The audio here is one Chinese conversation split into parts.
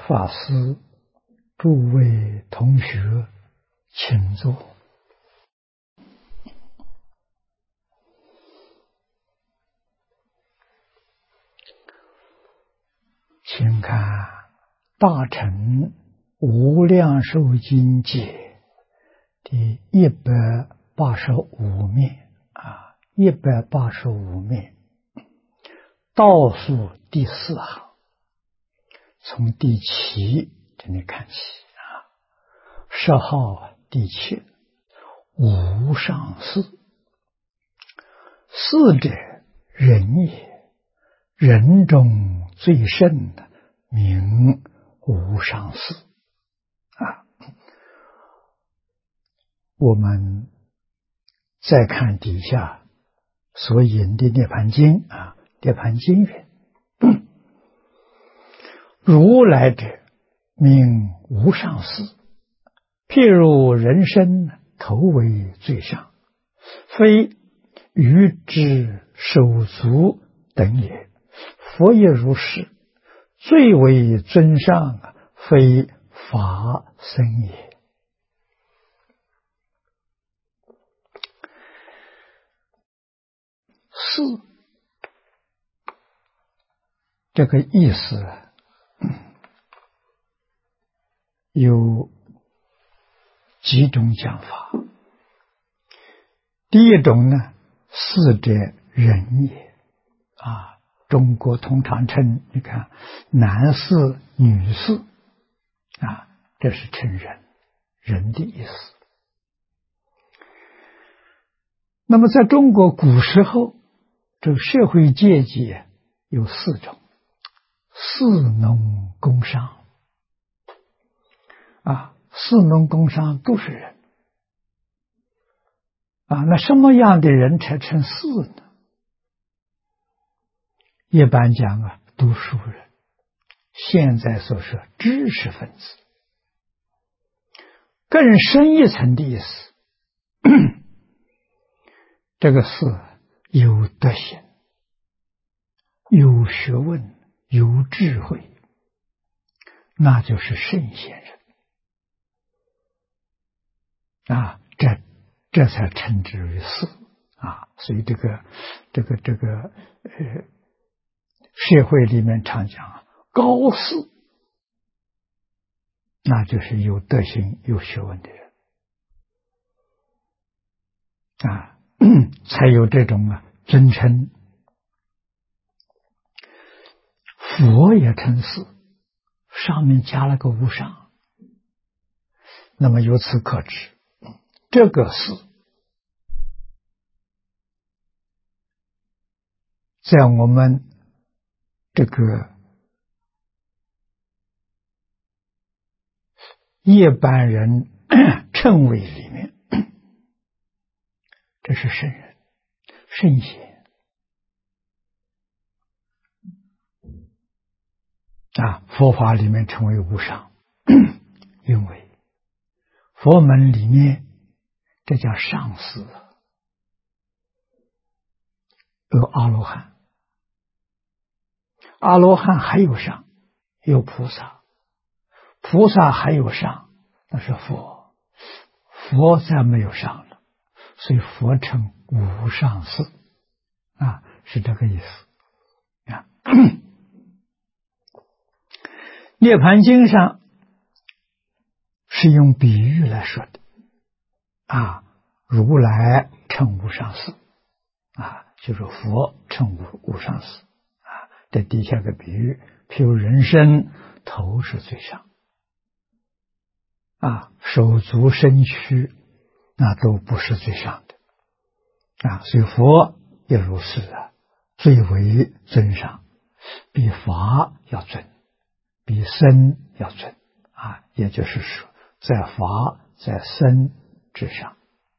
法师、诸位同学，请坐。请看《大乘无量寿经解》第185面185面，倒数第4行，从第7这里看起10号第7，无上士，士者人也，人中最胜的名无上士我们再看底下所引的《涅盘经》涅盘经云：如来者，名无上士，譬如人身，头为最上，非鱼之手足等也。佛也如是，最为尊上，非法身也。士这个意思有几种讲法。第一种呢，士者人也中国通常称，你看男士、女士这是称人的意思。那么在中国古时候，这个社会阶级有4种：士、农、工商士、农、工商都是人那什么样的人才称士呢？一般讲读书人，现在所说知识分子。更深一层的意思，这个士有德行、有学问、有智慧，那就是圣贤人这才称之为士所以这个社会里面常讲高士，那就是有德行、有学问的人才有这种尊称。佛也称士，上面加了个无上，那么由此可知，这个士在我们这个一般人称谓里面，这是圣人、圣贤佛法里面称为无上，因为佛门里面这叫上士，有阿罗汉，阿罗汉还有上，有菩萨，菩萨还有上，那是佛，佛再没有上了，所以佛称无上士是这个意思涅盘经上是用比喻来说的如来称无上士就是佛称无上士这底下个比喻，譬如人身，头是最上手足身躯那都不是最上的所以佛也如是最为尊上，比法要尊，比身要尊也就是说在法在身之上。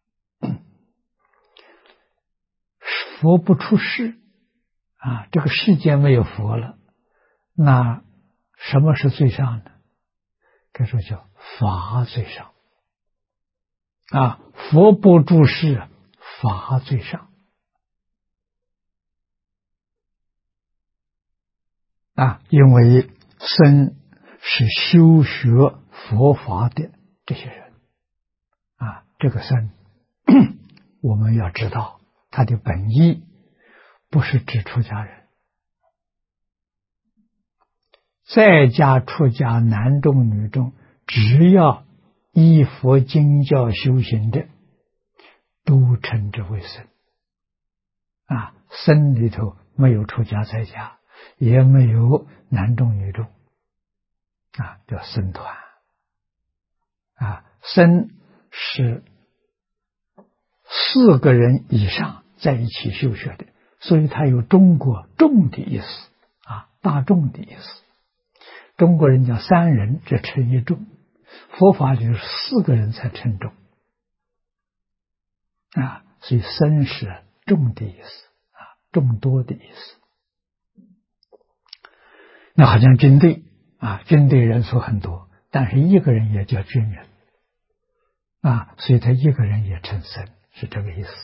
佛不出世这个世界没有佛了，那什么是最上的？该说叫法最上佛不住世，法最上因为身是修学佛法的这些人啊。这个僧我们要知道他的本意不是指出家人，在家出家男众女众，只要依佛经教修行的，都称之为僧啊。僧里头没有出家在家，也没有男众女众啊，叫僧团啊。僧是4个人以上在一起修学的，所以它有中国众的意思啊，大众的意思。中国人讲3人这称一众，佛法里是4个人才称众啊，所以僧是众的意思啊，众多的意思。那好像军队啊，军队人数很多，但是一个人也叫军人啊，所以他一个人也称僧，是这个意思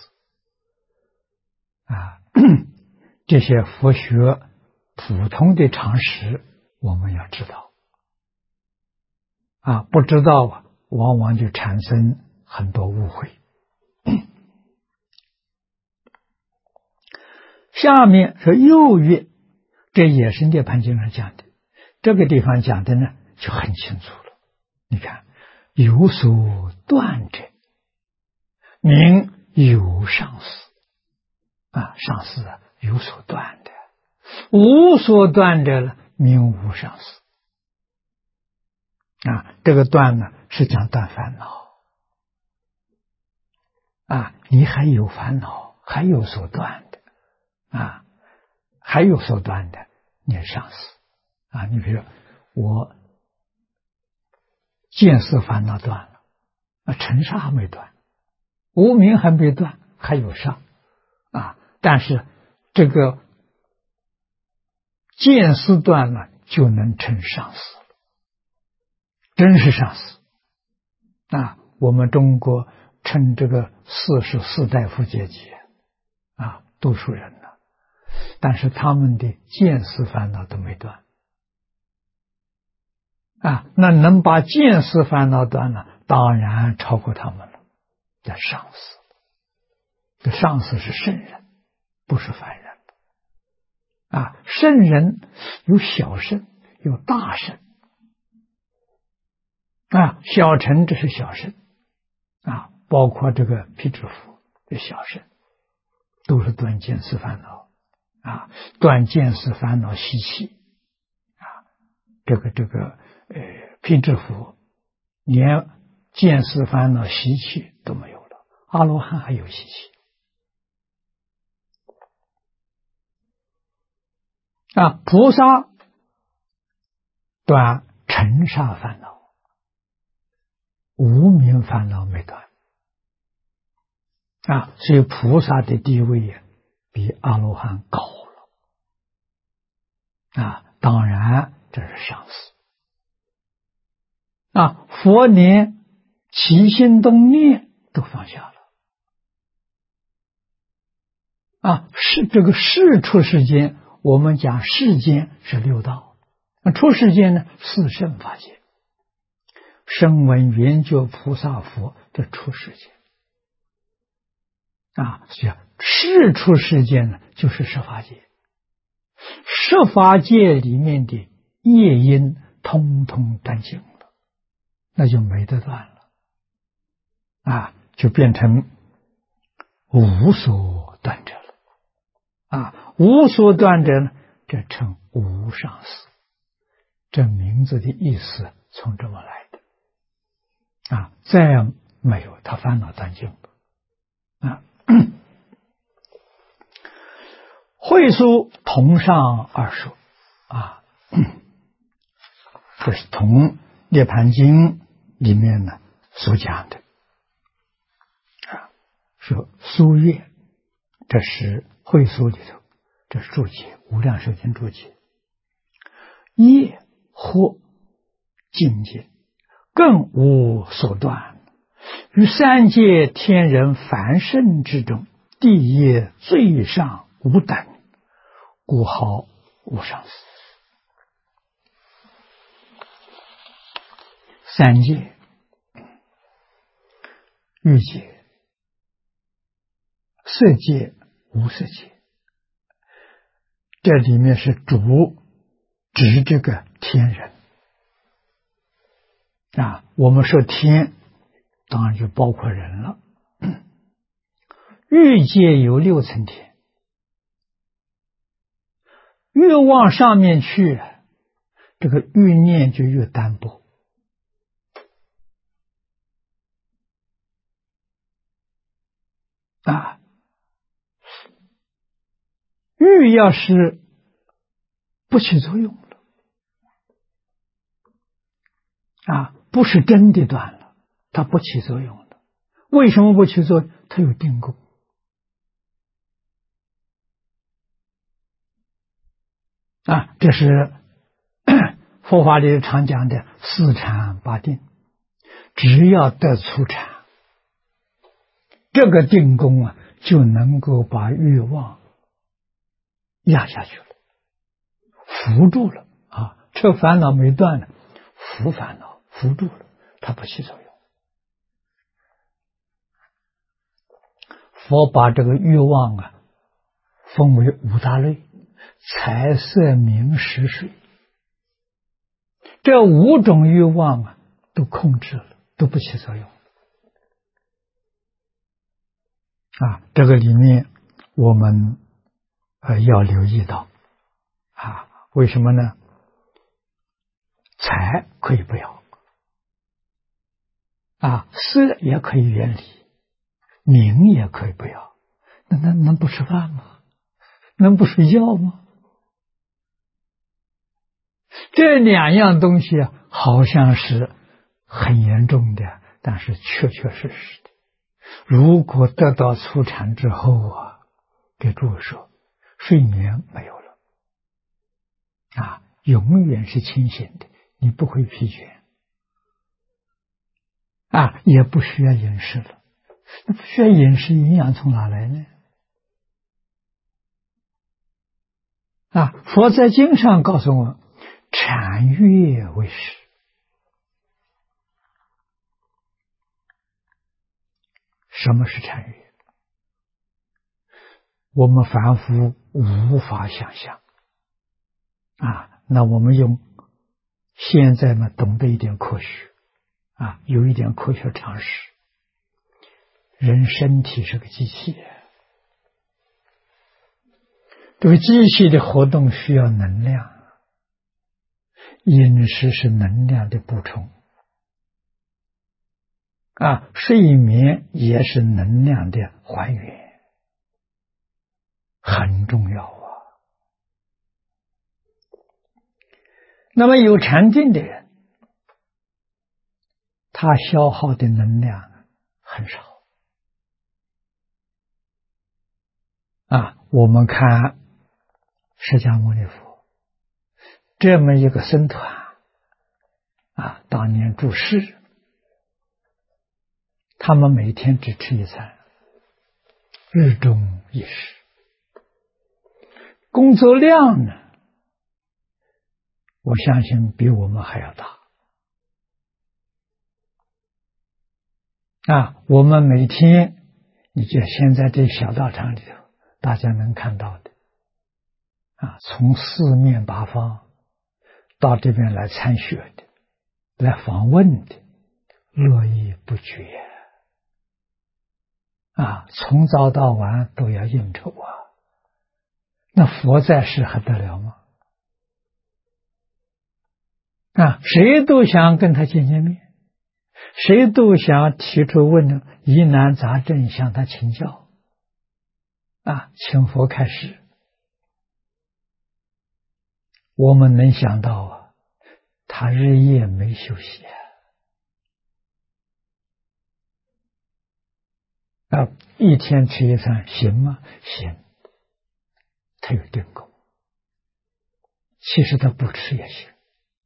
啊。这些佛学普通的常识我们要知道啊，不知道往往就产生很多误会。下面是右月，这也是涅槃经上讲的，这个地方讲的呢就很清楚了。你看，有所断者，名有上司啊，上司啊，有所断的；无所断者呢，名无上司啊。这个断呢是讲断烦恼啊，你还有烦恼，还有所断的啊，还有所断的，你是上司啊。你比如说我见思烦恼断了啊，尘沙还没断，无明还没断，还有上啊。但是这个见思断了，就能成上司了，真是上司啊。我们中国称这个士是士大夫阶级啊，多数人呢，但是他们的见思烦恼都没断啊。那能把见思烦恼断了，当然超过他们了，叫上司。这上司是圣人，不是凡人啊。圣人有小圣，有大圣啊。小乘这是小圣啊，包括这个辟支佛的小圣，都是断见思烦恼啊，断见思烦恼习气啊。辟支佛连见思烦恼习气都没有了，阿罗汉还有习气啊。菩萨断尘沙烦恼，无明烦恼没断啊，所以菩萨的地位比阿罗汉高了啊。当然这是上司啊。佛连起心动念都放下了啊。是这个世出世间，我们讲世间是六道，出世间呢四圣法界，声闻缘觉菩萨佛，这出世间啊。所以世出世间呢就是十法界，十法界里面的业因通通断尽了，那就没得断了啊，就变成无所断者了啊。无所断者呢，这称无上司，这名字的意思从这么来的啊。再没有他烦恼断尽了啊。会疏同上二说啊，这是同《涅盘经》里面呢所讲的啊。说疏月，这是会疏里头，这是注解，无量寿经注解。业或境界，更无所断，于三界天人凡圣之中，地业最上无等，故号无上司三界、欲界、色界、无色界，这里面是主指这个天人啊。我们说天，当然就包括人了。欲界有6层天，越往上面去，这个欲念就越单薄啊。欲要是不起作用了啊，不是真的断了，它不起作用了。为什么不起作用？它有定功啊。这是佛法里常讲的4禅8定，只要得初禅，这个定功啊，就能够把欲望压下去了，扶住了啊。这烦恼没断了，扶烦恼扶住了，它不起作用。佛把这个欲望啊分为5大类：财色名食睡。这5种欲望啊都控制了，都不起作用啊。这个里面我们要留意到啊，为什么呢？财可以不要啊，色也可以远离，名也可以不要，那能不吃饭吗？能不睡觉吗？这2样东西啊，好像是很严重的，但是确确实实的。如果得到初禅之后啊，给诸位说，睡眠没有了啊，永远是清醒的，你不会疲倦啊，也不需要饮食了。那不需要饮食，营养从哪来呢？啊，佛在经上告诉我们，禅悦为食。什么是禅悦？我们凡夫无法想象啊。那我们用现在呢懂得一点科学啊，有一点科学常识。人身体是个机器，这个机器的活动需要能量，饮食是能量的补充啊，睡眠也是能量的还原，很重要啊。那么有禅定的人，他消耗的能量很少啊。我们看释迦牟尼佛这么一个僧团啊，当年住世，他们每天只吃1餐，日中一食，工作量呢，我相信比我们还要大啊。我们每天，你就现在这小道场里头，大家能看到的啊，从4面8方到这边来参学的，来访问的，络绎不绝啊，从早到晚都要应酬啊。那佛在世还得了吗？啊，谁都想跟他见见面，谁都想提出疑难杂症向他请教啊，请佛开示。我们能想到啊，他日夜没休息啊，一天吃1餐行吗？行，他有定功。其实他不吃也行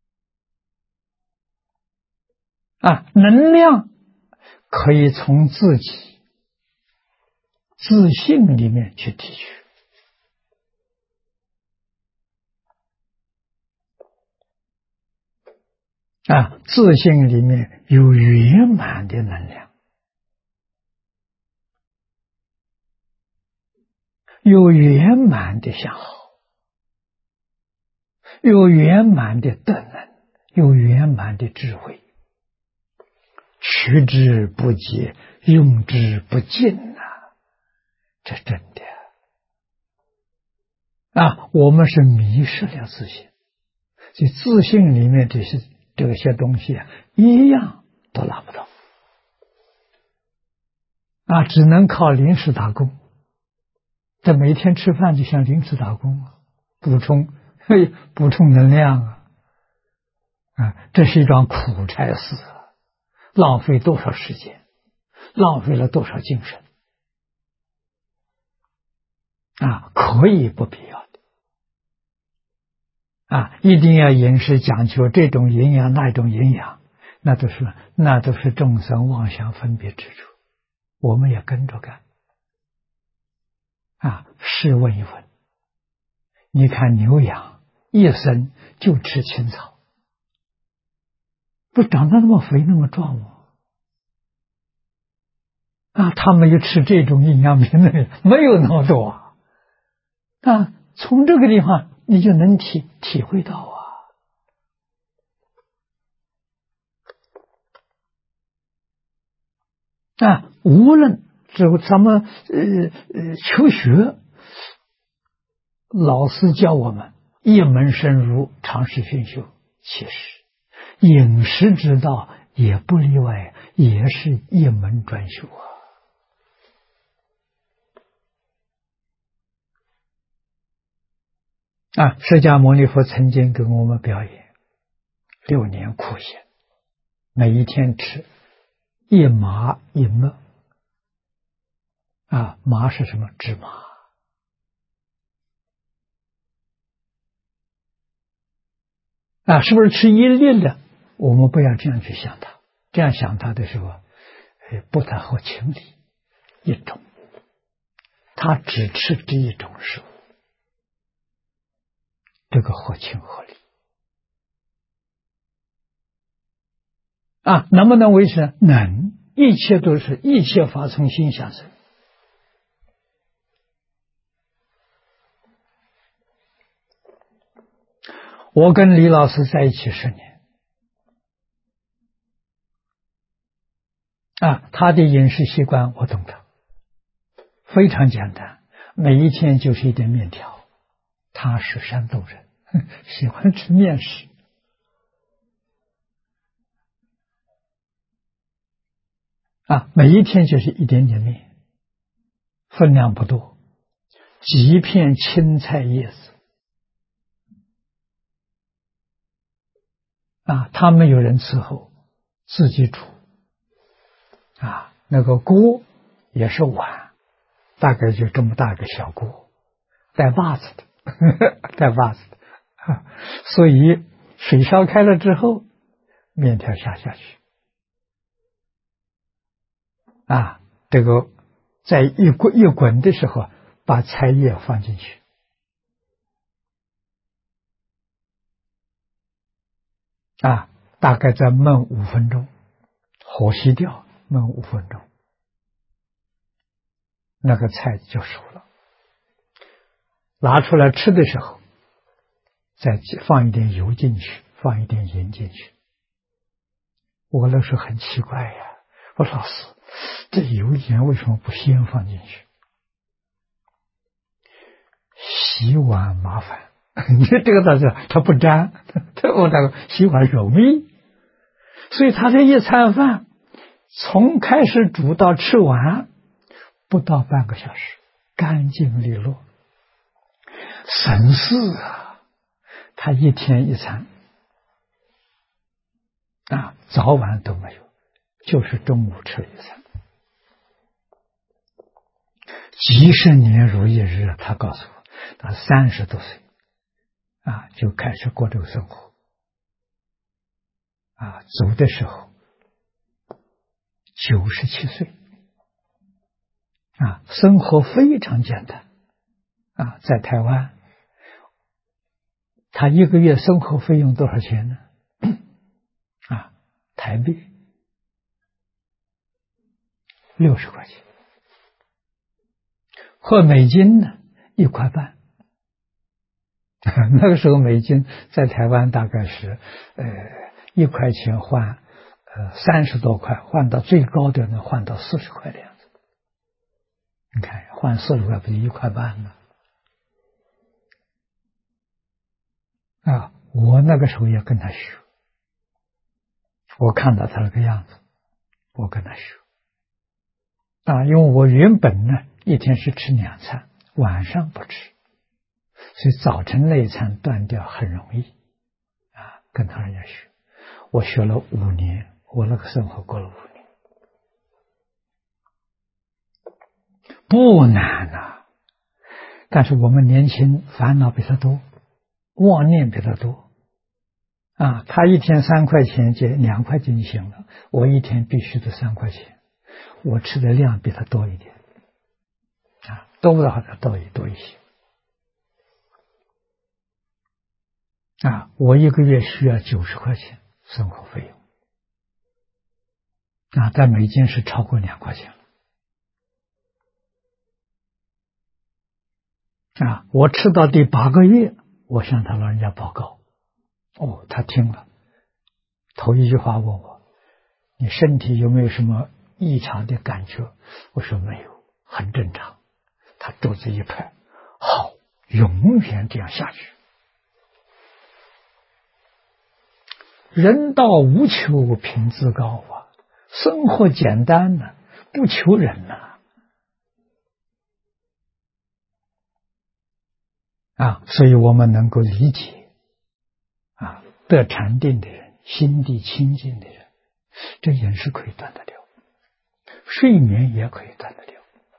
啊，能量可以从自己自信里面去提取自性里面有圆满的能量，有圆满的相好，有圆满的德能，有圆满的智慧，取之不竭，用之不尽这真的我们是迷失了自性，所以自性里面这些东西一样都拿不到只能靠临时打工。这每天吃饭就像临时打工补充能量这是一桩苦差事浪费多少时间，浪费了多少精神可以不必要的一定要饮食讲究这种营养那种营养，那都是众生妄想分别之处，我们也跟着干试问一问，你看牛羊一生就吃青草，不长得那么肥那么壮吗？他没有吃这种营养品的人没有那么多从这个地方你就能体会到无论咱们求学，老师教我们一门深入，常识熏修，其实饮食之道也不例外，也是一门专修释迦牟尼佛曾经给我们表演6年苦行，每一天吃一麻一麦麻是什么？芝麻是不是吃一粒的？我们不要这样去想它，这样想它的时候不太合情理。一种他只吃这一种食物，这个合情合理能不能维持？能，一切都是一切法从心想生。我跟李老师在一起10年他的饮食习惯我懂得非常简单，每一天就是一点面条，他是山东人喜欢吃面食每一天就是一点点面，分量不多，几片青菜叶子他没有人伺候，自己煮那个锅也是碗，大概就这么大个小锅，带把子的带把子的所以水烧开了之后，面条下去这个在一滚的时候，把菜叶放进去大概再焖5分钟，火熄掉，焖5分钟，那个菜就熟了。拿出来吃的时候，再放一点油进去，放一点盐进去。我那时候很奇怪呀，我说老师，这油盐为什么不先放进去？洗碗麻烦，你这个倒是它不粘，我那个洗碗容易，所以他这一餐饭从开始煮到吃完不到半个小时，干净利落，省事他一天一餐早晚都没有，就是中午吃一餐。几十年如一日，他告诉我，他30多岁就开始过这个生活走的时候97岁生活非常简单在台湾，他1个月生活费用多少钱呢？ 台币60块钱，或美金呢1块半。那个时候美金在台湾大概是1块钱换30多块，换到最高的能换到40块的样子。你看换40块不就1块半吗？啊，我那个时候也跟他学，我看到他那个样子，我跟他学。啊，因为我原本呢一天是吃2餐，晚上不吃，所以早晨那一餐断掉很容易。啊，跟他人家学，我学了5年，我那个生活过了5年，不难呐。但是我们年轻，烦恼比他多，妄念比他多。啊，他一天3块钱就2块钱就行了，我一天必须得3块钱，我吃的量比他多一点。啊，多不好的多一些。啊，我1个月需要90块钱生活费用。啊，在美金是超过2块钱了。啊，我吃到第8个月，我向他老人家报告。哦，他听了，头一句话问我：“你身体有没有什么异常的感觉？”我说没有，很正常。他肚子一拍，好，永远这样下去。人道无求，品质高啊，生活简单呢，不求人呐。啊，所以我们能够理解啊，得禅定的人，心地清净的人，这饮食可以断得了，睡眠也可以断得了。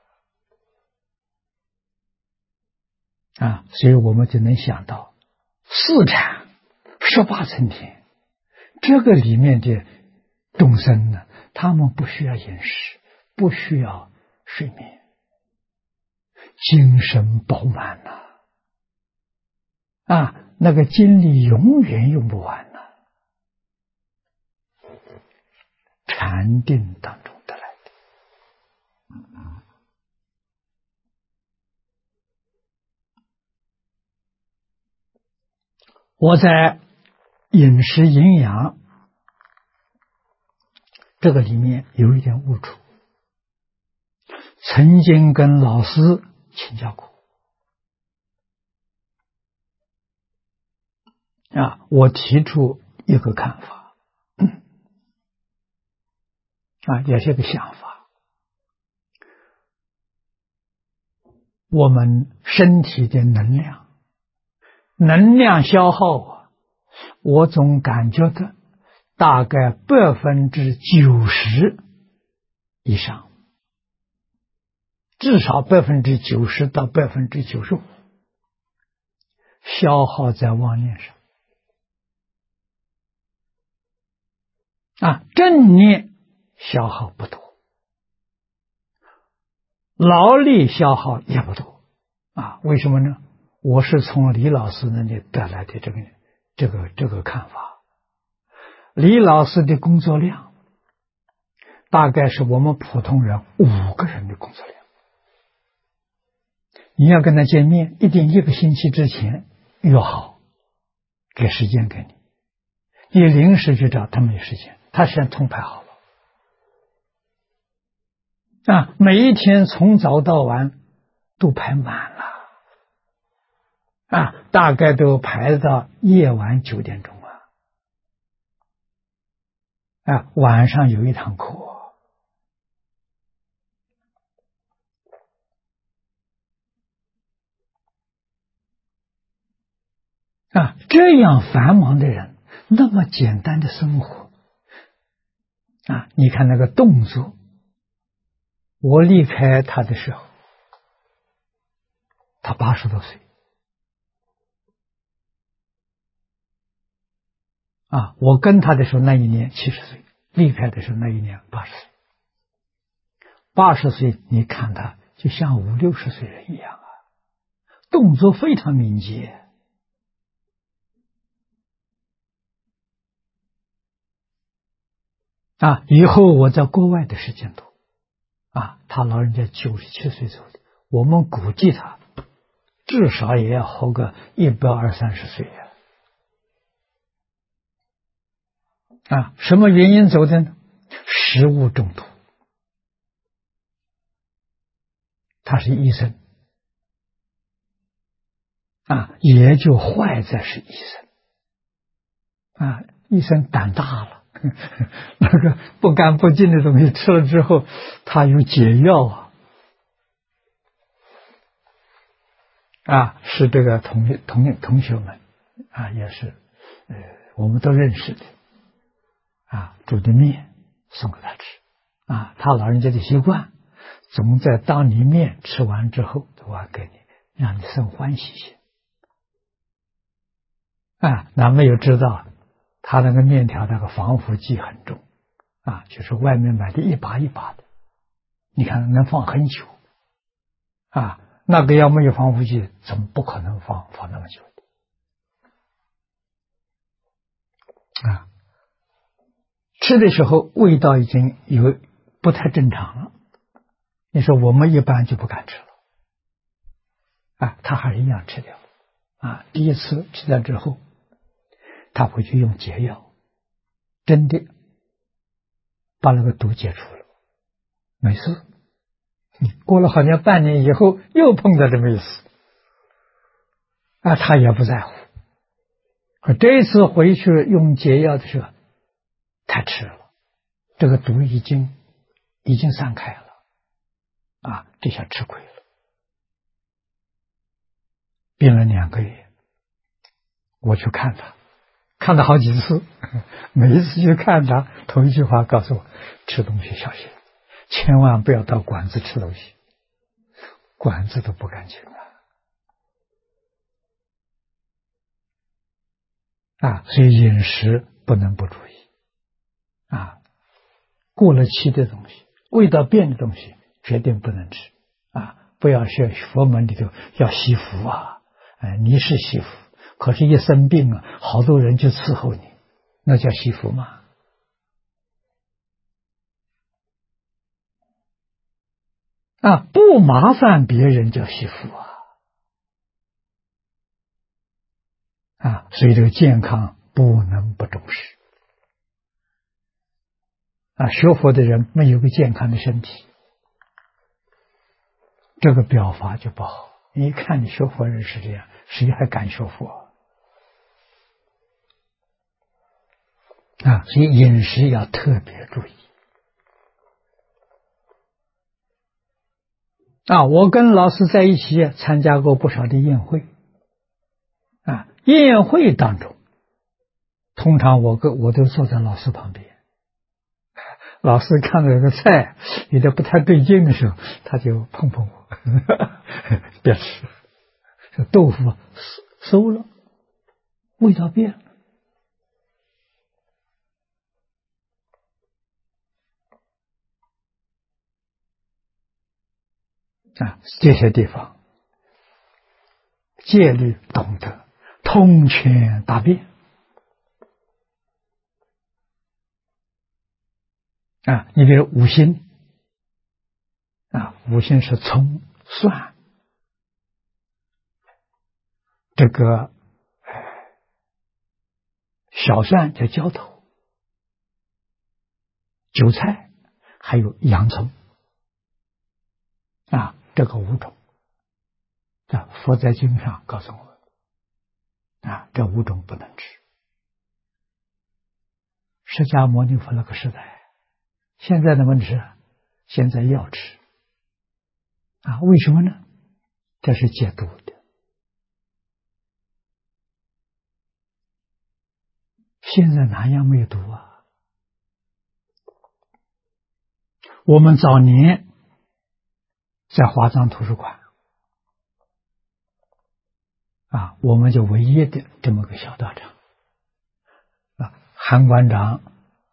啊，所以我们就能想到4禅18层天，这个里面的众生呢，他们不需要饮食，不需要睡眠，精神饱满呐。啊，那个精力永远用不完呐。禅定当中得来的。我在饮食营养这个里面有一点误触，曾经跟老师请教过。啊，我提出一个看法，啊，也是一个想法。我们身体的能量消耗啊，我总感觉到大概90%以上，至少90%到95%消耗在妄念上。啊，正念消耗不多，劳力消耗也不多。啊，为什么呢？我是从李老师那里得来的这个看法。李老师的工作量大概是我们普通人5个人的工作量。你要跟他见面，一定1个星期之前约好，给时间给你。你临时去找他没时间，他先通排好了。啊，每一天从早到晚都排满了。啊，大概都排到夜晚9点钟啊。啊，晚上有一堂课。啊，这样繁忙的人，那么简单的生活。啊，你看那个动作，我离开他的时候，他80多岁。啊，我跟他的时候那一年70岁，离开的时候那一年80岁。80岁，你看他就像50、60岁人一样啊，动作非常敏捷。 以后我在国外的时间多，他老人家97岁走的，我们估计他至少也要活个120-130岁什么原因走的呢？食物中毒。他是医生也就坏在是医生医生胆大了，那个不干不净的东西吃了之后，他有解药是这个同学们也是我们都认识的煮的面送给他吃他老人家的习惯，总在当你面吃完之后都要给你，让你生欢喜心那没有知道他那个面条那个防腐剂很重就是外面买的一把一把的，你看能放很久那个要没有防腐剂怎么不可能放那么久的吃的时候味道已经有不太正常了，你说我们一般就不敢吃了他还是一样吃掉第一次吃掉之后，他回去用解药，真的把那个毒解除了，没事。过了好像半年以后又碰到这么一次他也不在乎。这一次回去用解药的时候太迟了，这个毒已经散开了这下吃亏了，病了2个月。我去看他，看了好几次，每一次去看他，头一句话告诉我：吃东西小心，千万不要到馆子吃东西，馆子都不干净所以饮食不能不注意过了期的东西，味道变的东西决定不能吃不要学佛门里头要惜福你是惜福，可是一生病好多人就伺候你，那叫惜福吗？不麻烦别人叫惜福所以这个健康不能不重视学佛的人没有个健康的身体，这个表法就不好。你一看你学佛人是这样，谁还敢学佛所以饮食要特别注意我跟老师在一起参加过不少的宴会宴会当中，通常我都坐在老师旁边，老师看到这个菜有点不太对劲的时候，他就碰碰我别吃，这豆腐馊了，味道变了这些地方戒律懂得，通权达变你比如五辛五辛是葱、蒜，这个小蒜叫椒头、韭菜，还有洋葱这个5种佛在经上告诉我们这5种不能吃。释迦牟尼佛那个时代，现在能不能吃？现在要吃为什么呢？这是解毒的。现在哪样没有毒我们早年在华藏图书馆我们就唯一的这么个小道场韩馆长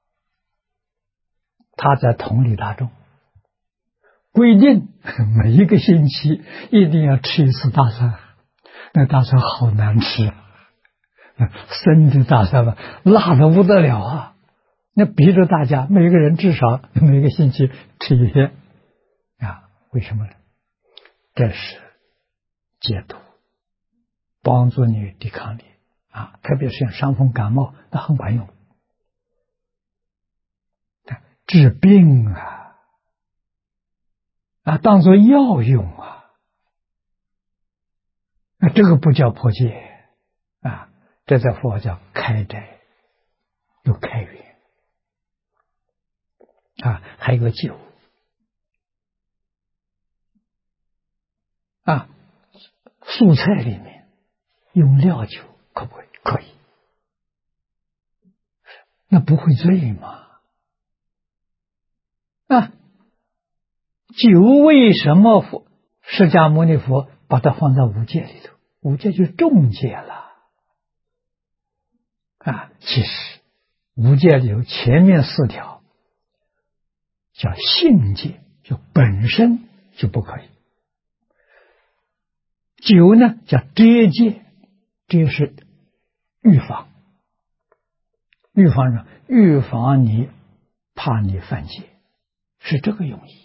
他在统理大众，规定每一个星期一定要吃一次大蒜，那大蒜好难吃生的大蒜辣的不得了那逼着大家每个人至少每个星期吃一天啊？为什么呢？这是解毒，帮助你抵抗力啊，特别是像伤风感冒，那很管用。治病当作药用这个不叫破戒这在佛教开斋有开源还有个酒素菜里面用料酒可不可以？可以，那不会醉吗？酒为什么释迦牟尼佛把它放在五戒里头？五戒就是重戒了其实五戒里头前面4条叫性戒，就本身就不可以。酒呢叫遮戒，这是预防，预防什么？预防你怕你犯戒，是这个用意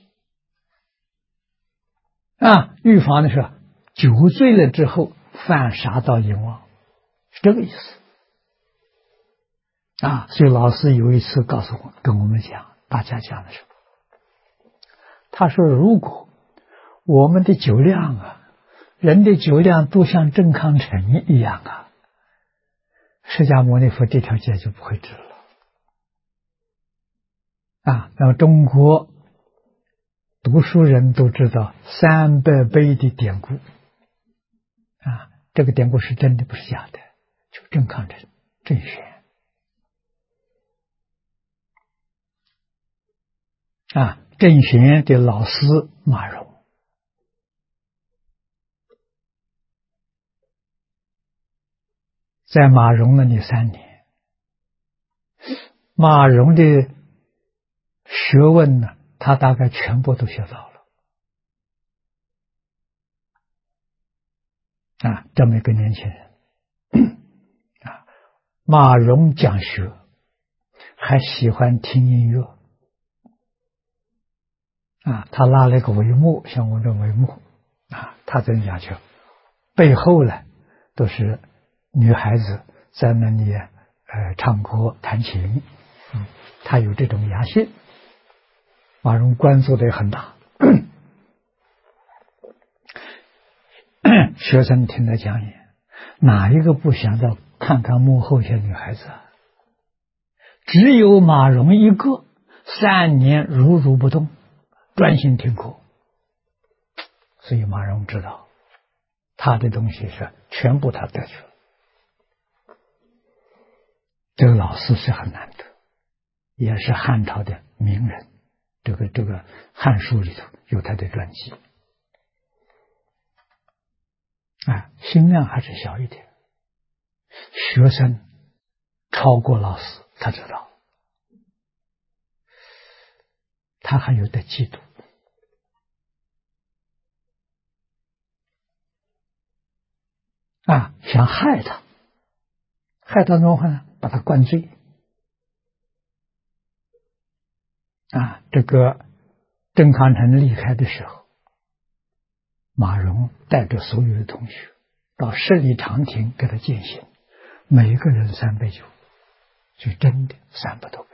预防的是酒醉了之后犯杀盗淫妄，是这个意思所以老师有一次告诉我，跟我们讲，大家讲的时候，他说如果我们的酒量人的酒量都像郑康成一样释迦牟尼佛这条戒就不会治了那么中国读书人都知道300杯的典故这个典故是真的，不是假的，就郑康成、郑玄郑玄的老师马融，在马融那里3年，马融的学问呢，他大概全部都学到了这么一个年轻人马融讲学，还喜欢听音乐他拉了一个帷幕，像我这帷幕他在讲学，背后呢都是女孩子在那里唱歌弹琴他有这种雅兴，马融关注的也很大学生听他讲演，哪一个不想到看看幕后些女孩子只有马融一个3年如如不动，专心听课。所以马融知道他的东西是全部他得去了，这个老师是很难得，也是汉朝的名人，这个《汉书》里头有他的传记心量还是小一点，学生超过老师，他知道他还有点嫉妒想害他，害他怎么办呢？把他灌醉这个郑康成离开的时候，马融带着所有的同学到十里长亭给他饯行，每个人3杯酒，就真的300多杯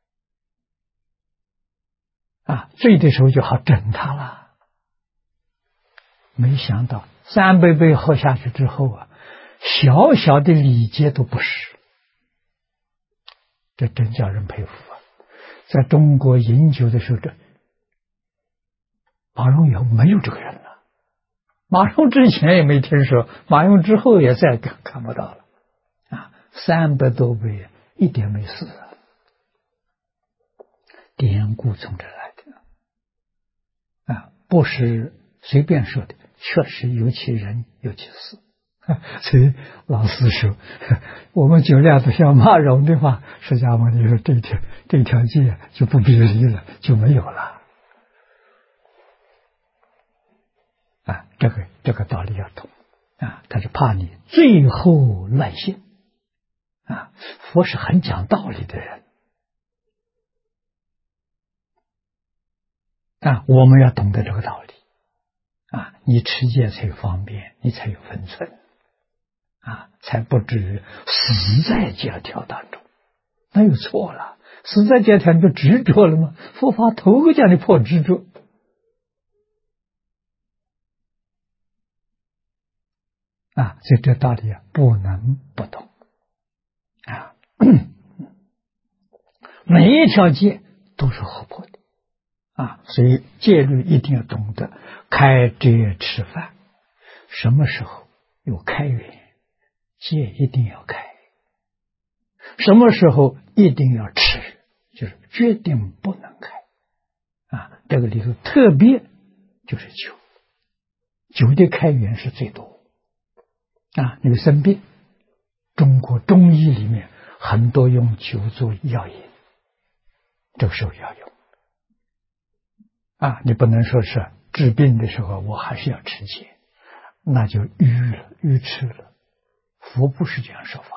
醉的时候就好整他了。没想到300杯喝下去之后小小的礼节都不是，这真叫人佩服在中国饮酒的时候，这马融以后没有这个人了，马融之前也没听说，马融之后也再看不到了300多杯一点没事典故从这来的不是随便说的，确实有其人有其事所以老师说我们酒量都像马融的话，释迦牟尼说这条戒就不必离了，就没有了这个道理要懂他是怕你最后乱信佛是很讲道理的人我们要懂得这个道理你持戒才有方便，你才有分寸才不至于死在教条当中。那又错了，死在教条你就执着了吗？佛法头个叫你破执着所以这道理不能不懂每一条戒都是合破的所以戒律一定要懂得开斋吃饭，什么时候有开源，戒一定要开；什么时候一定要吃，就是决定不能开这个里头特别就是酒的开源是最多你生病，中国中医里面很多用酒做药引，这个时候要用你不能说是治病的时候我还是要吃戒，那就愚痴了。佛不是这样说法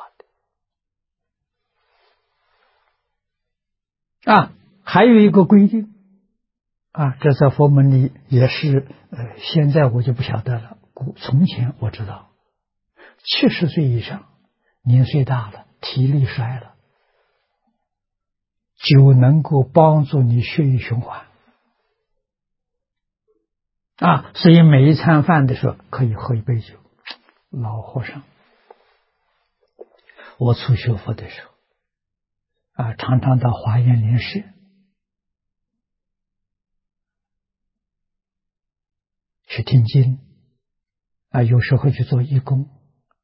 的还有一个规定这在佛门里也是现在我就不晓得了，从前我知道70岁以上，年岁大了，体力衰了，酒能够帮助你血液循环所以每一餐饭的时候可以喝一杯酒。老和尚，我初学佛的时候常常到华严林寺去听经有时候去做义工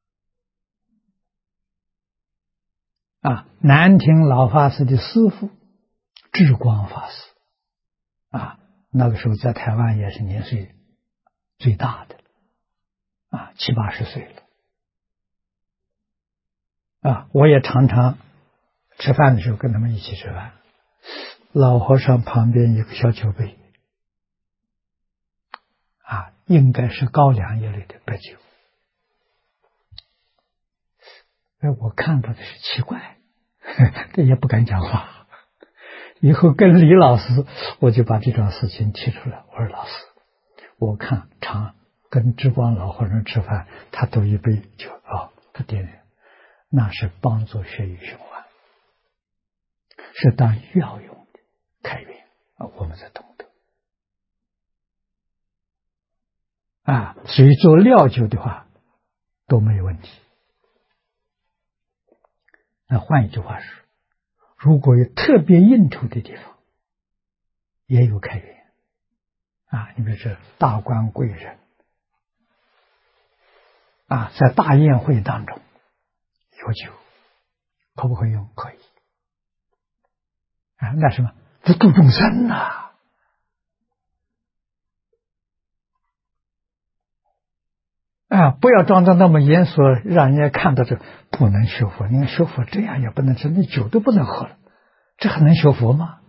南亭老法师的师父智光法师那个时候在台湾也是年岁最大的70、80岁了我也常常吃饭的时候跟他们一起吃饭，老和尚旁边一个小酒杯应该是高粱一类的白酒。我看到的是奇怪，这也不敢讲话。以后跟李老师我就把这桩事情提出来，我说老师，我看常跟智光老和尚吃饭，他都一杯酒他点点，那是帮助血液循环，是当药用的开源我们才懂得所以做料酒的话都没有问题。那换一句话是，如果有特别应酬的地方也有开源你比如说大官贵人在大宴会当中有酒，可不可以用？可以那什么不度众生不要装得那么严肃，让人家看到这不能学佛。你看学佛这样也不能吃，那酒都不能喝了，这还能学佛吗？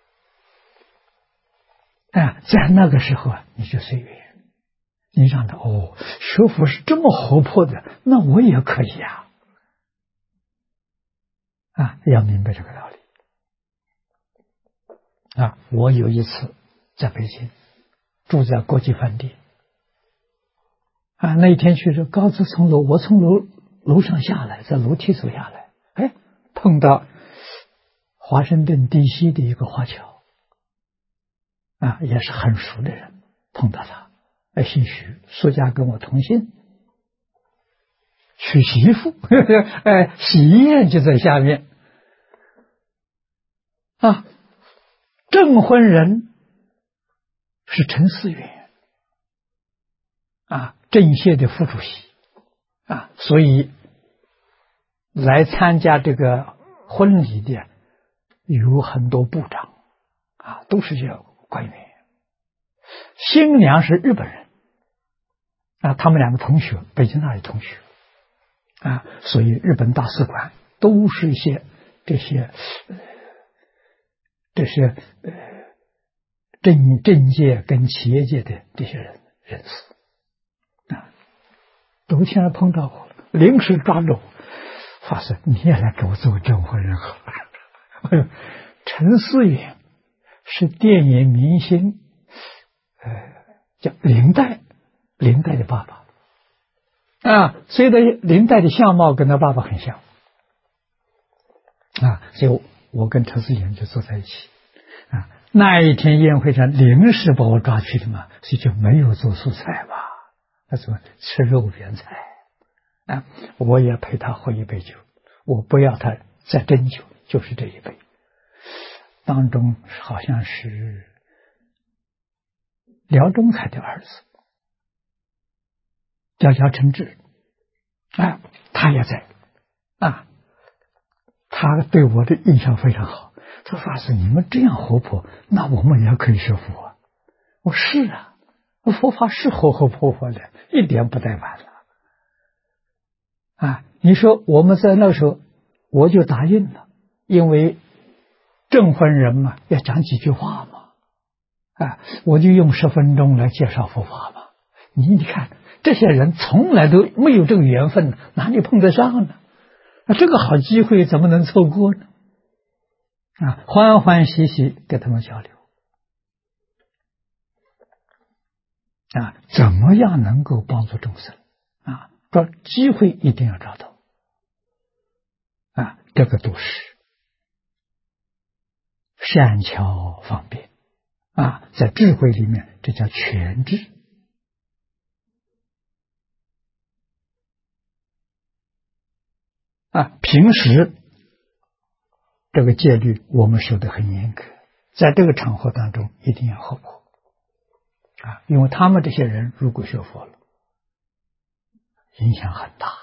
在那个时候你就随缘，你让他学佛是这么活泼的，那我也可以要明白这个道理我有一次在北京住在国际饭店那一天去高子从我从楼上下来，在楼梯走下来碰到华盛顿地西的一个华侨也是很熟的人，碰到他姓徐，苏家跟我同姓，娶媳妇喜宴就在下面证婚人是陈思远政协的副主席所以来参加这个婚礼的有很多部长都是这样官员。新娘是日本人他们两个同学，北京大学同学所以日本大使馆都是一些这些政界跟企业界的这些人士有一天碰到我，临时抓住我，法师你也来给我做证婚人好了。陈思远是电影明星， 叫灵代，灵代的爸爸啊，所以的灵代的相貌跟他爸爸很像啊，所以我跟陈思远就坐在一起啊。那一天宴会上临时把我抓去的嘛，所以就没有做素菜吧，他说吃肉边菜啊，我也陪他喝一杯酒，我不要他再斟酒，就是这一杯。当中好像是辽中才的儿子叫姚承志啊，他也在啊，他对我的印象非常好。他说：“法师，你们这样活泼，那我们也可以学佛啊。”我是啊，佛法是活活泼泼的，一点不怠慢了啊！你说我们在那个时候，我就答应了，因为证婚人嘛，要讲几句话嘛，啊，我就用10分钟来介绍佛法嘛。你看，这些人从来都没有这个缘分，哪里碰得上呢？这个好机会怎么能错过呢？啊，欢欢喜喜跟他们交流啊，怎么样能够帮助众生啊？这机会一定要找到啊，这个都是善巧方便啊，在智慧里面，这叫全智啊。平时这个戒律我们守得很严格，在这个场合当中一定要活泼啊，因为他们这些人如果学佛了，影响很大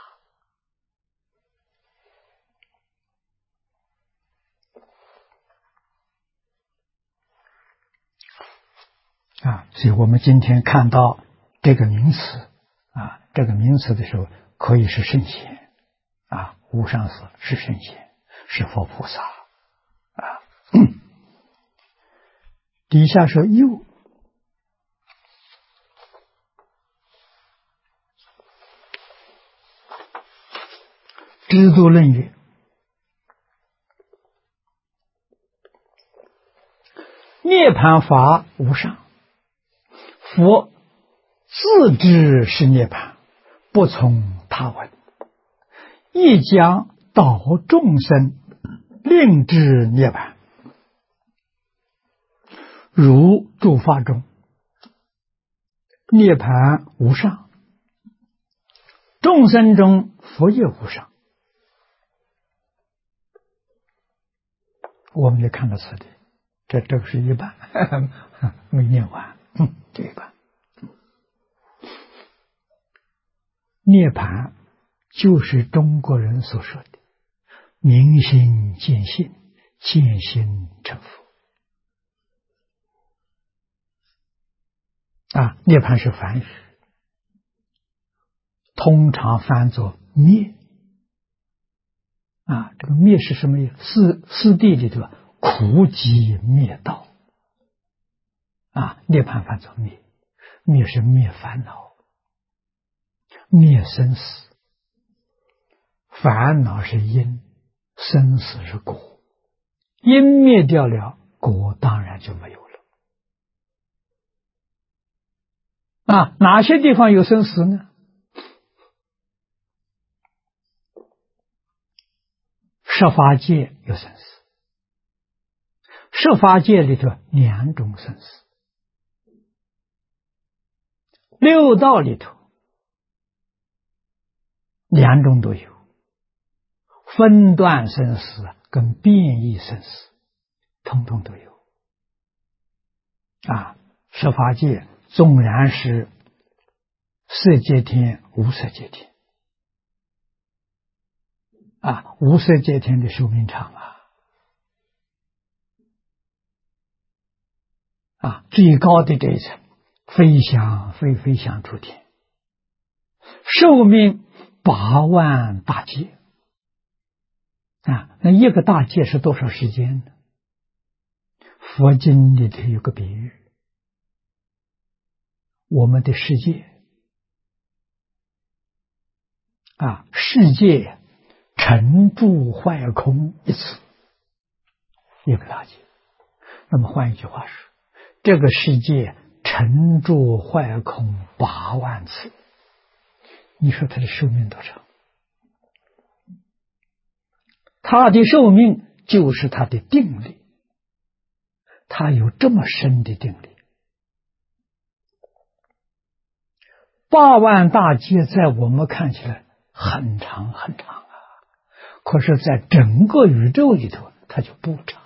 啊。所以我们今天看到这个名词啊，这个名词的时候，可以是圣贤啊，无上师是圣贤，是佛菩萨啊。底下说又知度论曰：涅槃法无上，佛自知是涅槃，不从他闻，亦将导众生令至涅槃。如诸法中，涅槃无上，众生中佛也无上。我们就看到此地，这个是一半，没念完，这一半。涅槃就是中国人所说的明心见性，见性成佛啊。涅槃是梵语，通常翻作灭啊。这个灭是什么意思？四谛里头苦集灭道啊，涅槃翻作灭，灭是灭烦恼，灭生死。烦恼是因，生死是果，因灭掉了，果当然就没有了啊。哪些地方有生死呢？十法界有生死，十法界里头2种生死，六道里头2种都有，分段生死跟变异生死统统都有啊。十法界纵然是色界天、无色界天啊，无色界天的寿命长啊，最高的这一层飞翔出天，寿命8万大劫啊。那一个大劫是多少时间呢？佛经里头有个比喻，我们的世界啊，世界成住坏空一次，一个大劫。那么换一句话说，这个世界沉住坏空8万次，你说他的寿命多长？他的寿命就是他的定力，他有这么深的定力。8万大劫在我们看起来很长很长啊，可是在整个宇宙里头它就不长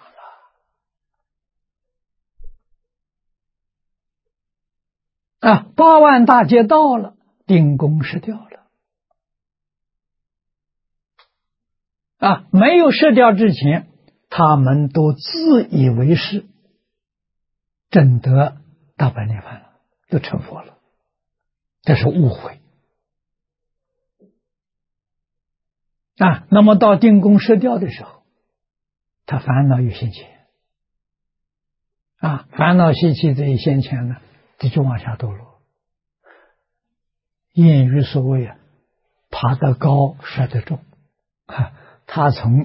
了。8万大劫到了，定功失掉了。没有失掉之前，他们都自以为是，证得大般涅槃了，都成佛了。这是误会。那么到定功失掉的时候，他烦恼又现前。烦恼习气这一现前呢，这就往下堕落。谚语所谓爬得高，摔得重。他从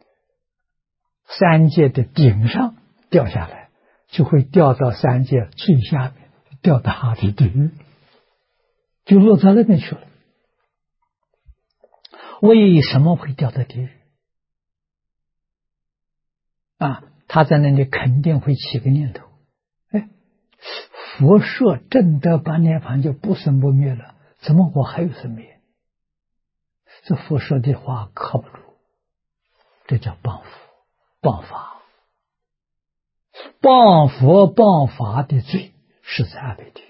三界的顶上掉下来，就会掉到三界最下面，掉到哈地狱，就落到那边去了。为什么会掉到地狱？他在那里肯定会起个念头：佛说证得般涅槃就不生不灭了，怎么我还有生灭？这佛说的话靠不住，这叫谤佛谤法。谤佛谤法的罪是在阿鼻地狱，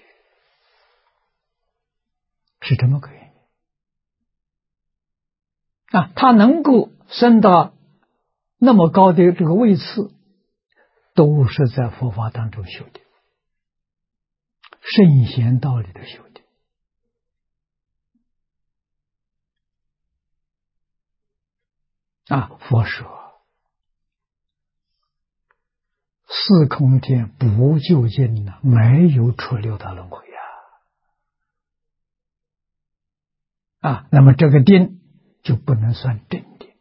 是这么个原因。他能够升到那么高的这个位次，都是在佛法当中修的，圣贤道里头修的。佛说四空天不究竟没有出六道轮回那么这个定就不能算正定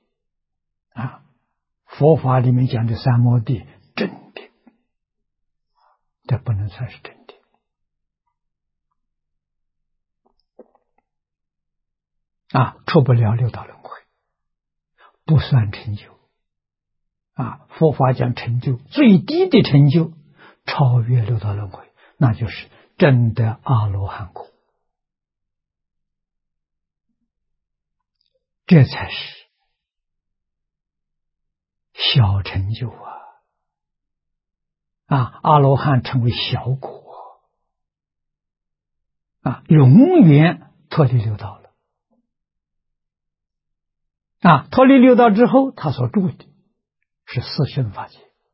佛法里面讲的三摩地正定，这不能算是正定出不了六道轮回，不算成就佛法讲成就，最低的成就超越六道轮回，那就是证得阿罗汉果，这才是小成就阿罗汉成为小果永远脱离六道了脱离六道之后，他所住的是四圣法界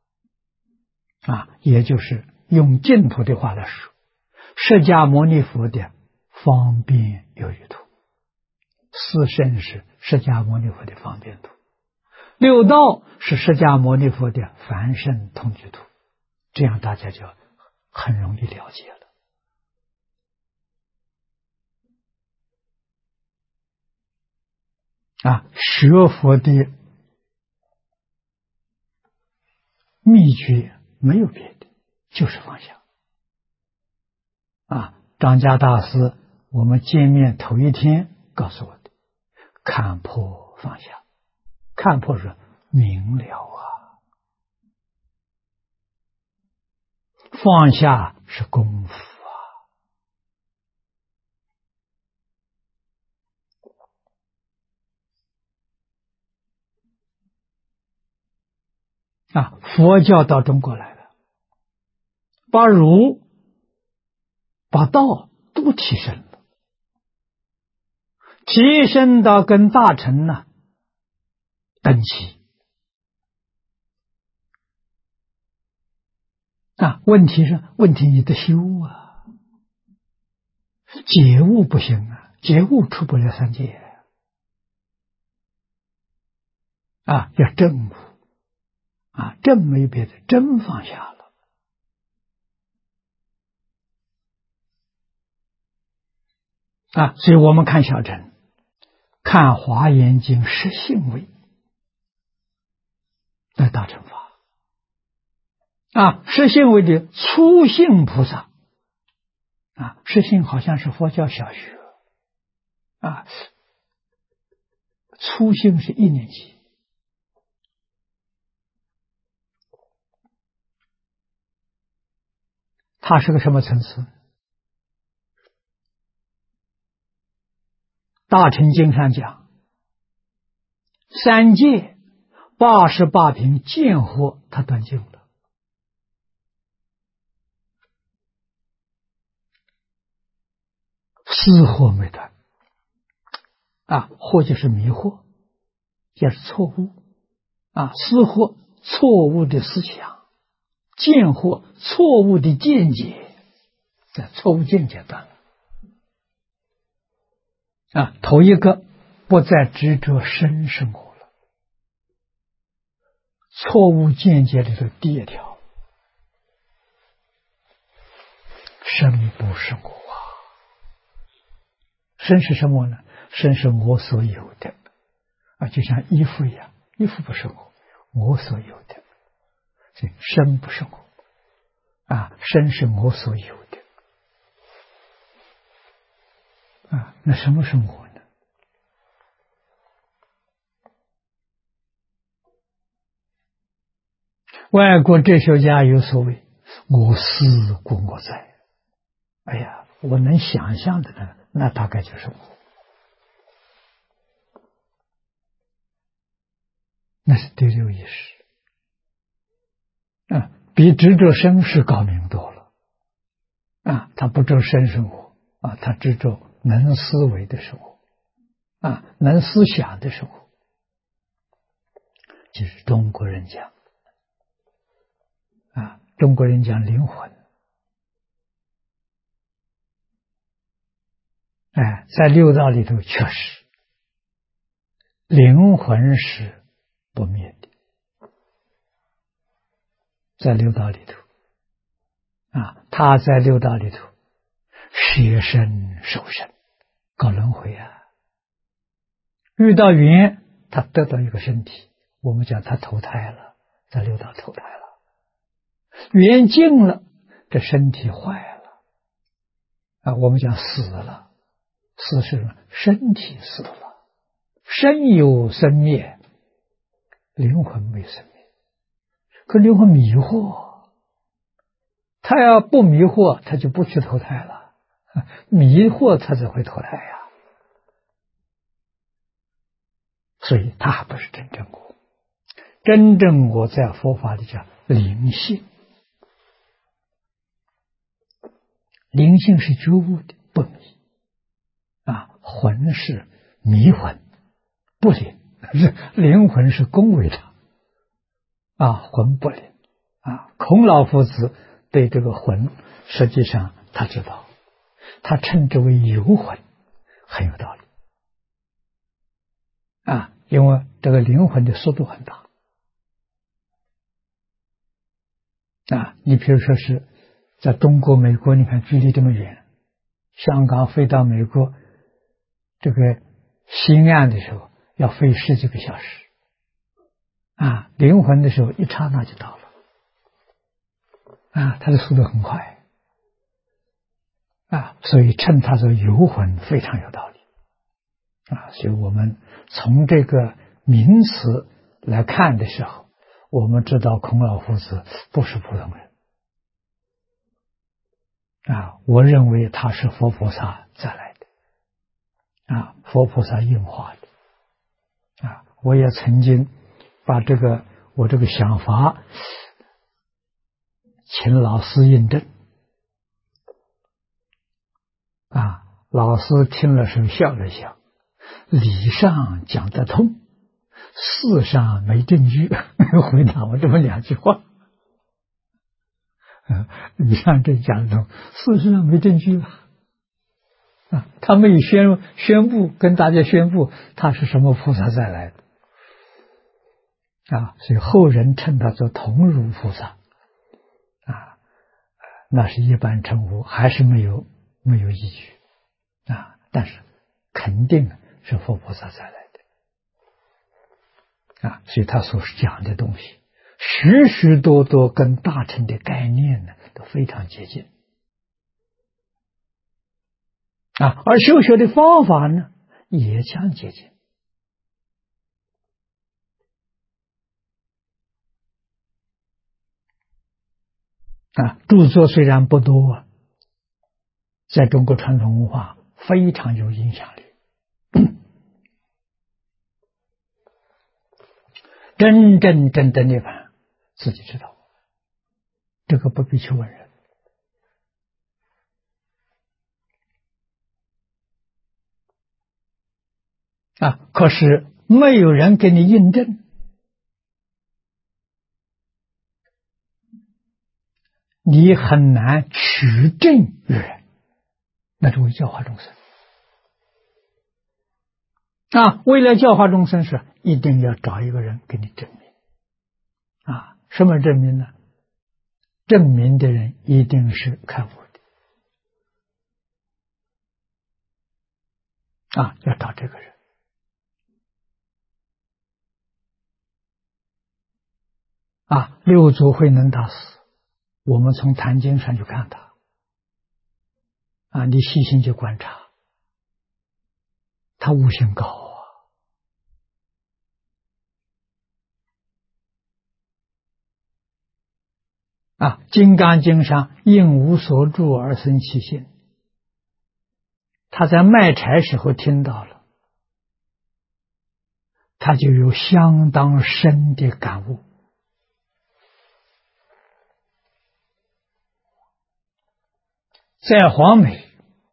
也就是用净土的话来说，释迦牟尼佛的方便有余土，四圣是释迦牟尼佛的方便土，六道是释迦牟尼佛的凡圣同居土，这样大家就很容易了解了学佛的秘诀没有别的，就是放下张家大师我们见面头一天告诉我的，看破放下。看破是明了放下是功夫佛教到中国来了，把儒把道都提升了，提升到跟大乘等齐问题是你得修觉悟不行觉悟出不了三界要证悟证没别的，真放下了所以我们看小乘，看华严经实性位的大乘法实性位的初性菩萨实性好像是佛教小学初性是1年级。它是个什么层次？大乘经上讲，3界88品见惑，他断尽了。思惑没断惑就是迷惑，也是错误思惑错误的思想，见惑错误的见解，在错误见解断了头一个不再执着身是我了，错误见解里头第一条，身不是我身是什么呢？身是我所有的就像衣服一样，衣服不是我所有的，所以身不是我身是我所有的那什么是我呢？外国哲学家有所谓我思故我在，我能想象的呢，那大概就是我，那是第六意识比执着身是高明多了他不知身是我他执着能思维的是我能思想的是我，就是中国人讲中国人讲灵魂在六道里头确实灵魂是不灭的，在六道里头他在六道里头学身受身搞轮回遇到缘他得到一个身体，我们讲他投胎了，在六道投胎了，缘尽了，这身体坏了我们讲死了，死是什么？身体死了，身有生灭，灵魂没生灭，可灵魂迷惑，他要不迷惑他就不去投胎了，迷惑他才会投胎所以他还不是真正我，真正我在佛法里叫灵性，灵性是觉悟的，不迷魂是迷魂不灵，灵魂是恭维他魂不灵孔老夫子对这个魂实际上他知道，他称之为游魂，很有道理因为这个灵魂的速度很大你比如说是在中国美国，你看距离这么远，香港飞到美国这个西岸的时候要飞10几个小时灵魂的时候一刹那就到了它的速度很快所以称它做游魂非常有道理所以我们从这个名词来看的时候，我们知道孔老夫子不是普通人我认为他是佛菩萨再来的佛菩萨应化的我也曾经把我这个想法请老师印证老师听了时笑了笑，理上讲得通，事上没证据回答我这么2句话理上这讲得通，事实上没证据他们也宣布跟大家宣布他是什么菩萨再来的所以后人称他做同如菩萨那是一般称呼，还是没有依据但是肯定是佛菩萨再来的所以他所讲的东西许许多多跟大乘的概念呢都非常接近而修学的方法呢，也相接近。著作虽然不多，在中国传统文化非常有影响力。真正的涅槃自己知道，这个不必去问人。可是没有人给你印证，你很难取证于人，那是为教化众生。为了教化众生是一定要找一个人给你证明。什么证明呢？证明的人一定是开悟的。要找这个人。六祖慧能大师，我们从坛经上去看他。你细心去观察，他悟性高金刚经上应无所住而生其心，他在卖柴时候听到了，他就有相当深的感悟。在黄梅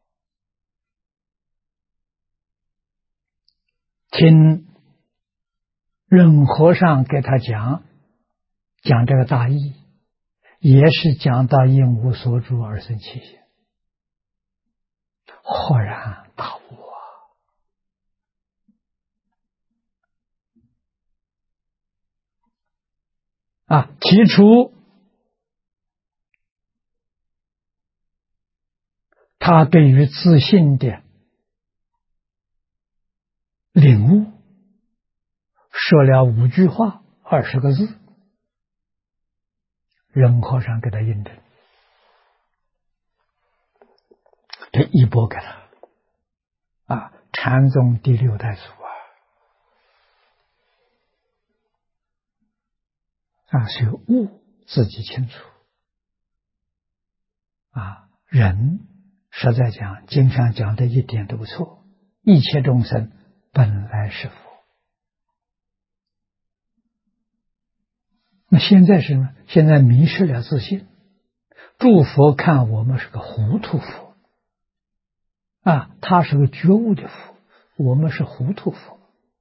听忍和尚给他讲这个大义，也是讲到应无所住而生其心，豁然大悟提出他对于自信的领悟，说了5句话20个字，忍和尚给他印证，这一波给他禅宗第6代祖所以悟自己清楚人实在讲经上讲的一点都不错，一切众生本来是佛。那现在是什么？现在迷失了自信，诸佛看我们是个糊涂佛他是个觉悟的佛，我们是糊涂佛。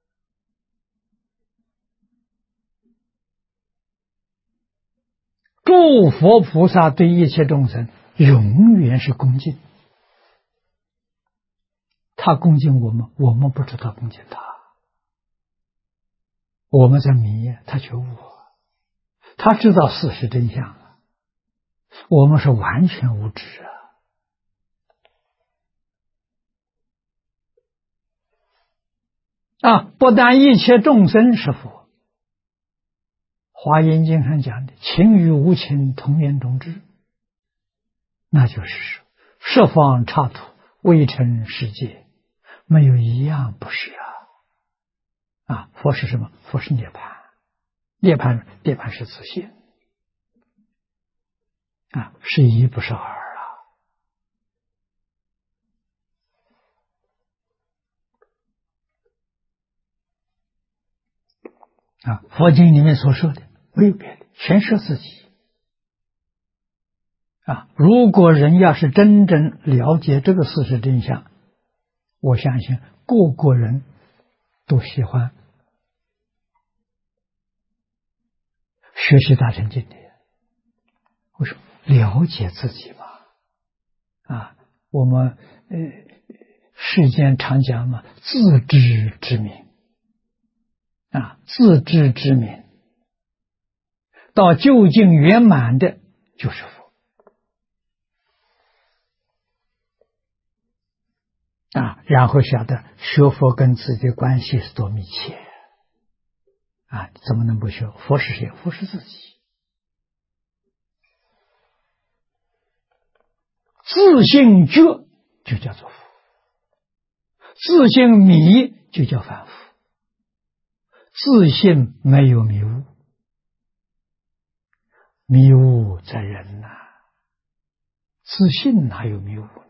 诸佛菩萨对一切众生永远是恭敬，他恭敬我们，我们不知道恭敬他，我们在迷，他觉悟，他知道事实真相，我们是完全无知不但一切众生是佛，华严经上讲的情与无情同源同质，那就是十方刹土微尘世界没有一样不是佛是什么？佛是涅槃，涅槃是自信是一不是二佛经里面所说的没有别的，全是自己如果人要是真正了解这个事实真相，我相信个个人都喜欢学习大乘经典。为什么？了解自己嘛我们世间常讲嘛，自知之明自知之明到究竟圆满的就是佛然后晓得学佛跟自己的关系是多密切怎么能不学？佛是谁？佛是自己，自性觉就叫做佛自性迷就叫凡夫，自性没有迷雾，迷雾在人呐，自性哪有迷雾呢？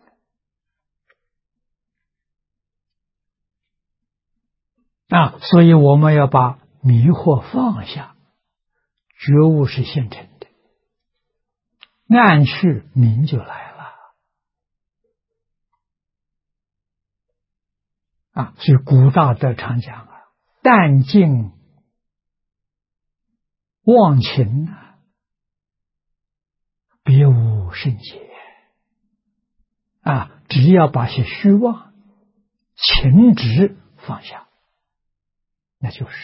所以我们要把迷惑放下，觉悟是现成的，暗去明就来了。所以古大德常讲淡尽忘情别无生解只要把些虚妄情执放下，那就是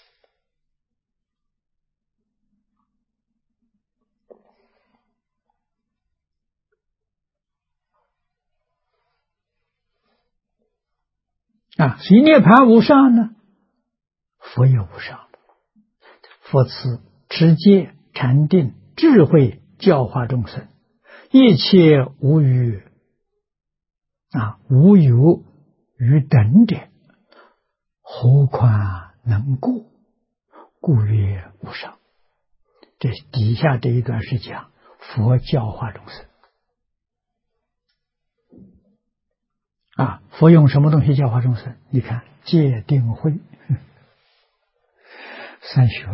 所以涅槃无上呢，佛也无上。佛慈持戒禅定智慧教化众生，一切无余无有余等者，何况能过，故曰无上。这底下这一段是讲佛教化众生佛用什么东西教化众生？你看戒定慧三学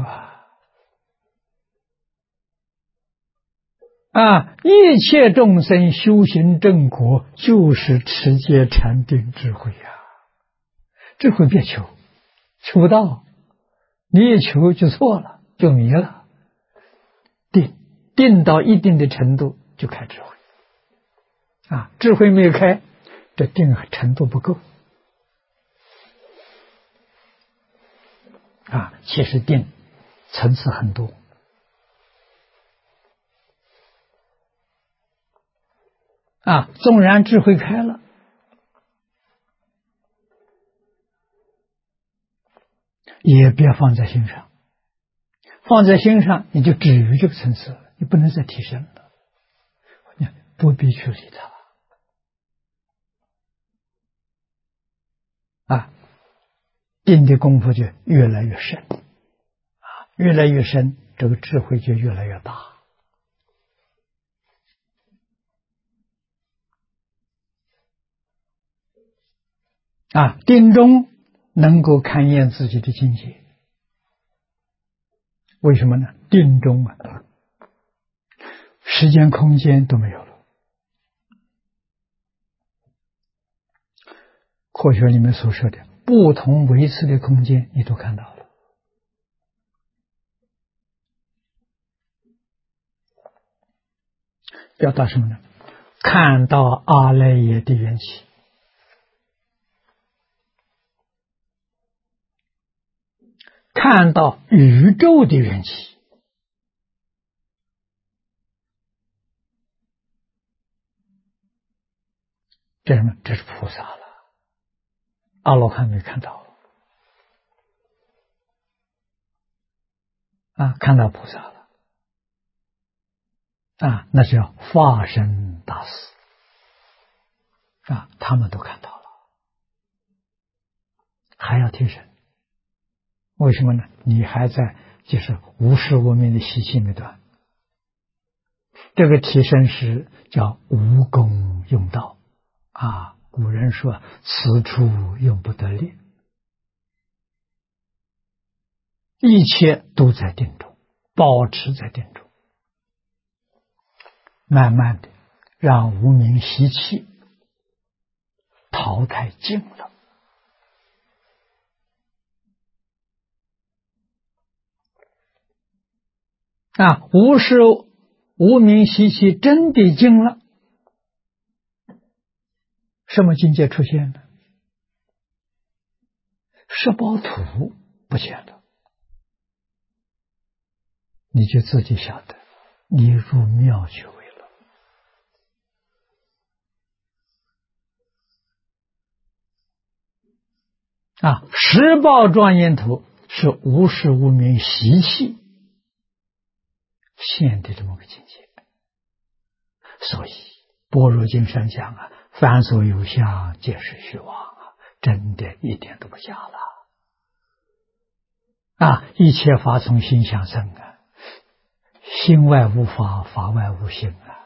一切众生修行正果，就是持戒禅定智慧智慧别求，求不到，你一求就错了，就迷了。定到一定的程度就开智慧智慧没有开，这定程度不够其实定层次很多纵然智慧开了，也别放在心上，放在心上你就止于这个层次了，你不能再提升了，你不必去理它定的功夫就越来越深越来越深，这个智慧就越来越大定中能够勘验自己的境界。为什么呢？定中时间空间都没有了。科学里面所说的不同维次的空间你都看到了表达什么呢？看到阿赖耶的缘起，看到宇宙的缘起，这什么？这是菩萨了，阿罗汉没看到看到菩萨了那叫化身大士他们都看到了，还要提升。为什么呢？你还在就是无始无明的习气没断，这个提升是叫无功用道古人说此处用不得力，一切都在定中，保持在定中，慢慢的让无明习气淘汰尽了无始无明习气真的尽了，什么境界出现呢？十报土不见了，你就自己晓得你入妙觉位了十报庄严土是无始无明习气现的这么个境界。所以般若经上讲凡所有相皆是虚妄真的一点都不假了。一切法从心想生啊，心外无法，法外无心啊，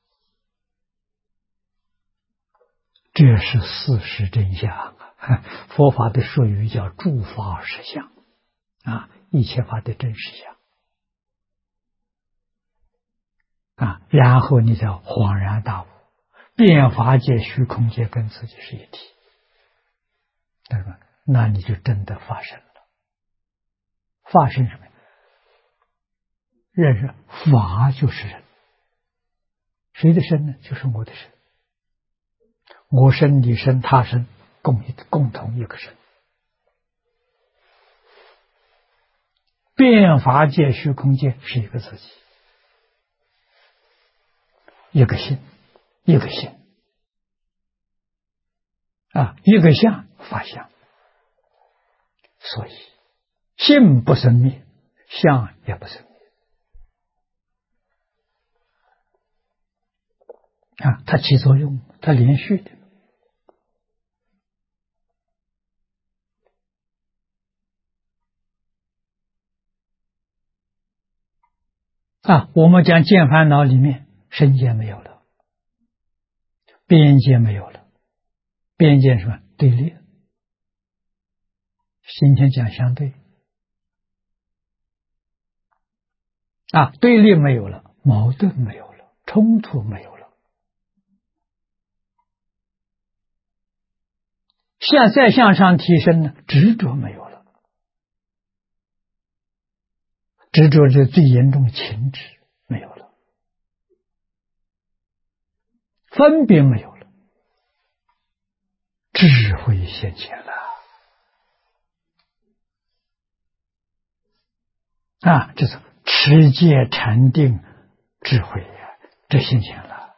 这是事实真相啊。佛法的术语叫诸法实相一切法的真实相然后你才恍然大悟，变法界、虚空界跟自己是一体，对吧？那你就真的发生了。发生什么？认识法就是人，谁的身呢？就是我的身，我身、你身、他身，共同一个身。变法界、虚空界是一个自己，一个心，一个心一个相法相。所以心不生灭，相也不生灭它起作用，它连续的我们讲见烦恼里面，身界没有了，边界没有了。边界是什么？对立。今天讲相对对立没有了，矛盾没有了，冲突没有了。再向上提升呢，执着没有了，执着是最严重的情执没有了，分别没有了，智慧现前了这是持戒禅定智慧这现前了。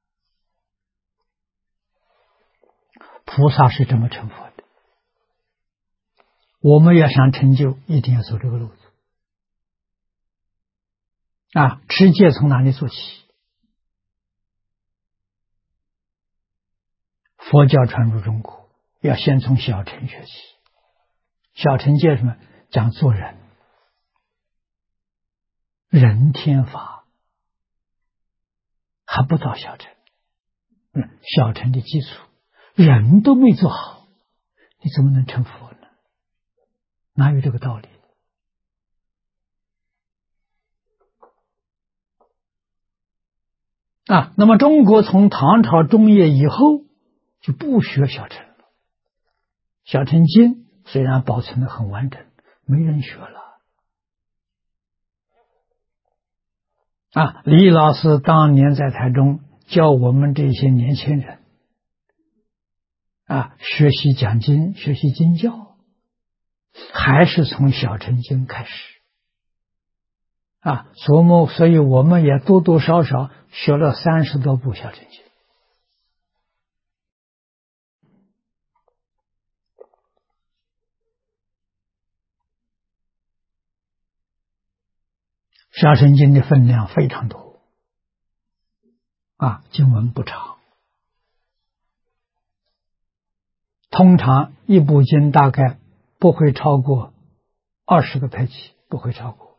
菩萨是这么成佛的，我们要想成就，一定要走这个路子持戒从哪里做起？佛教传入中国，要先从小乘学起。小乘戒什么？讲做人，人天法还不到小乘。小乘的基础人都没做好，你怎么能成佛呢？哪有这个道理？那么中国从唐朝中叶以后就不学小乘了。小乘经虽然保存得很完整，没人学了李老师当年在台中教我们这些年轻人学习讲经，学习经教，还是从小乘经开始所以我们也多多少少学了30多部小乘经。小乘经的分量非常多经文不长，通常一部经大概不会超过20个配器，不会超过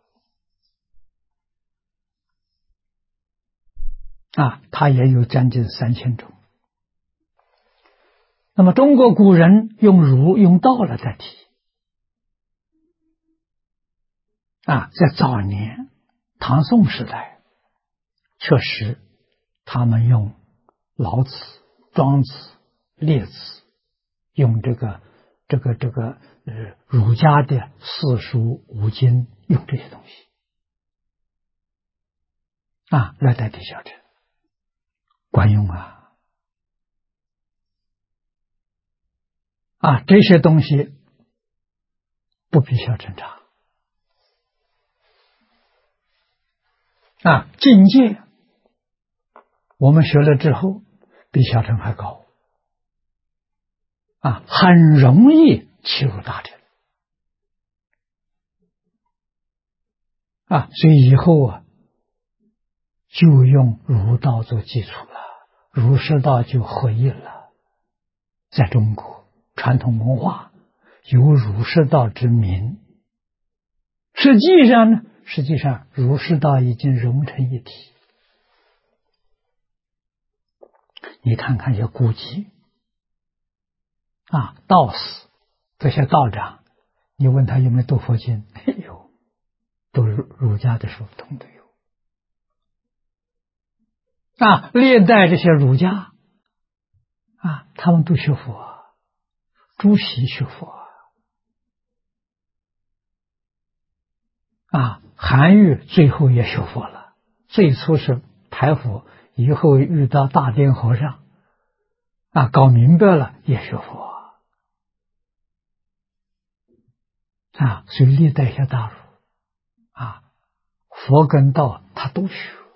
它也有将近3000种。那么中国古人用儒用道来代替在早年唐宋时代，确实他们用老子、庄子、列子，用这个儒家的四书五经，用这些东西来代替小乘，管用这些东西不比小乘差境界我们学了之后比小乘还高很容易切入大乘所以以后就用儒道做基础了，儒释道就合一了。在中国传统文化，有儒释道之名。实际上儒释道已经融成一体。你看看一些古籍道士这些道长，你问他有没有读佛经？有，读儒家的书通都有。历代这些儒家他们都学佛，朱熹学佛韩愈最后也学佛了，最初是排佛，以后遇到大典和尚搞明白了也学佛所以历代下大儒佛跟道他都学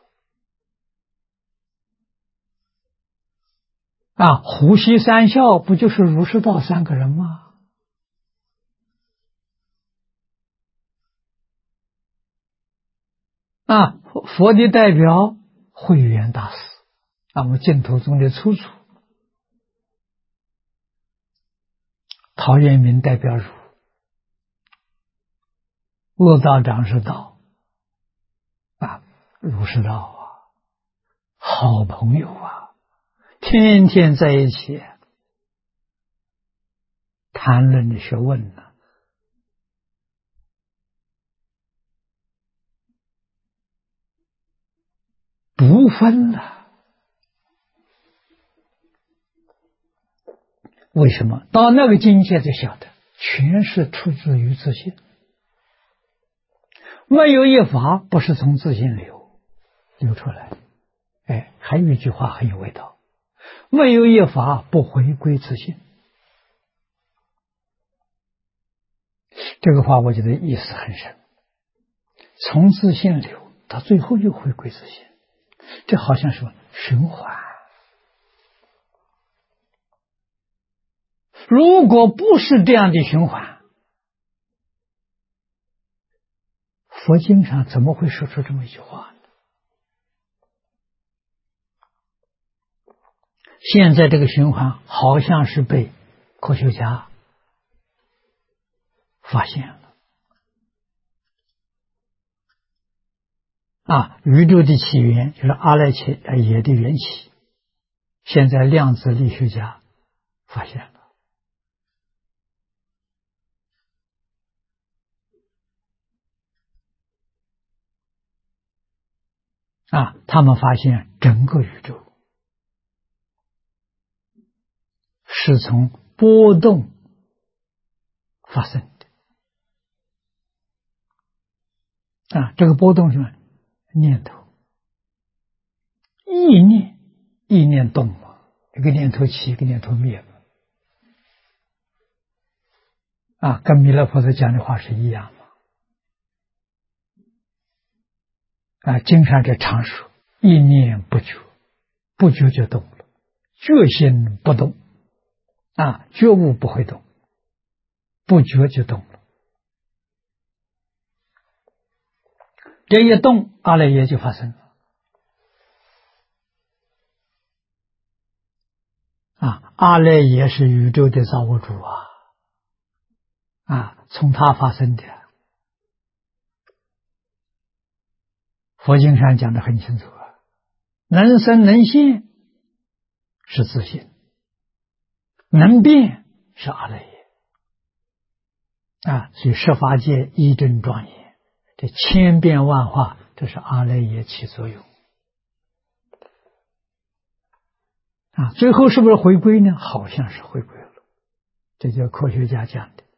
胡锡三孝不就是儒释道三个人吗？佛的代表慧远大师我们净土宗的出处，陶渊明代表儒，陆道长是道儒释道好朋友天天在一起谈论学问不分了。为什么？到那个境界就晓得，全是出自于自信，没有一法不是从自信流出来。还有一句话很有味道，没有一法不回归自信。这个话我觉得意思很深，从自信流到最后又回归自信，这好像是循环。如果不是这样的循环，佛经上怎么会说出这么一句话呢？现在这个循环好像是被科学家发现了宇宙的起源就是阿赖耶的缘起，现在量子力学家发现了他们发现整个宇宙是从波动发生的这个波动是什么？念头，意念动嘛，一个念头起，一个念头灭跟弥勒菩萨讲的话是一样经上这常说，一念不觉，不觉就动了，觉心不动觉悟不会动，不觉就动了。这一动，阿赖耶就发生了阿赖耶是宇宙的造物主从他发生的。佛经上讲得很清楚能生能现是自性，能变是阿赖耶所以十法界一真庄严，这千变万化，这是阿赖耶起作用最后是不是回归呢？好像是回归了，这叫科学家讲的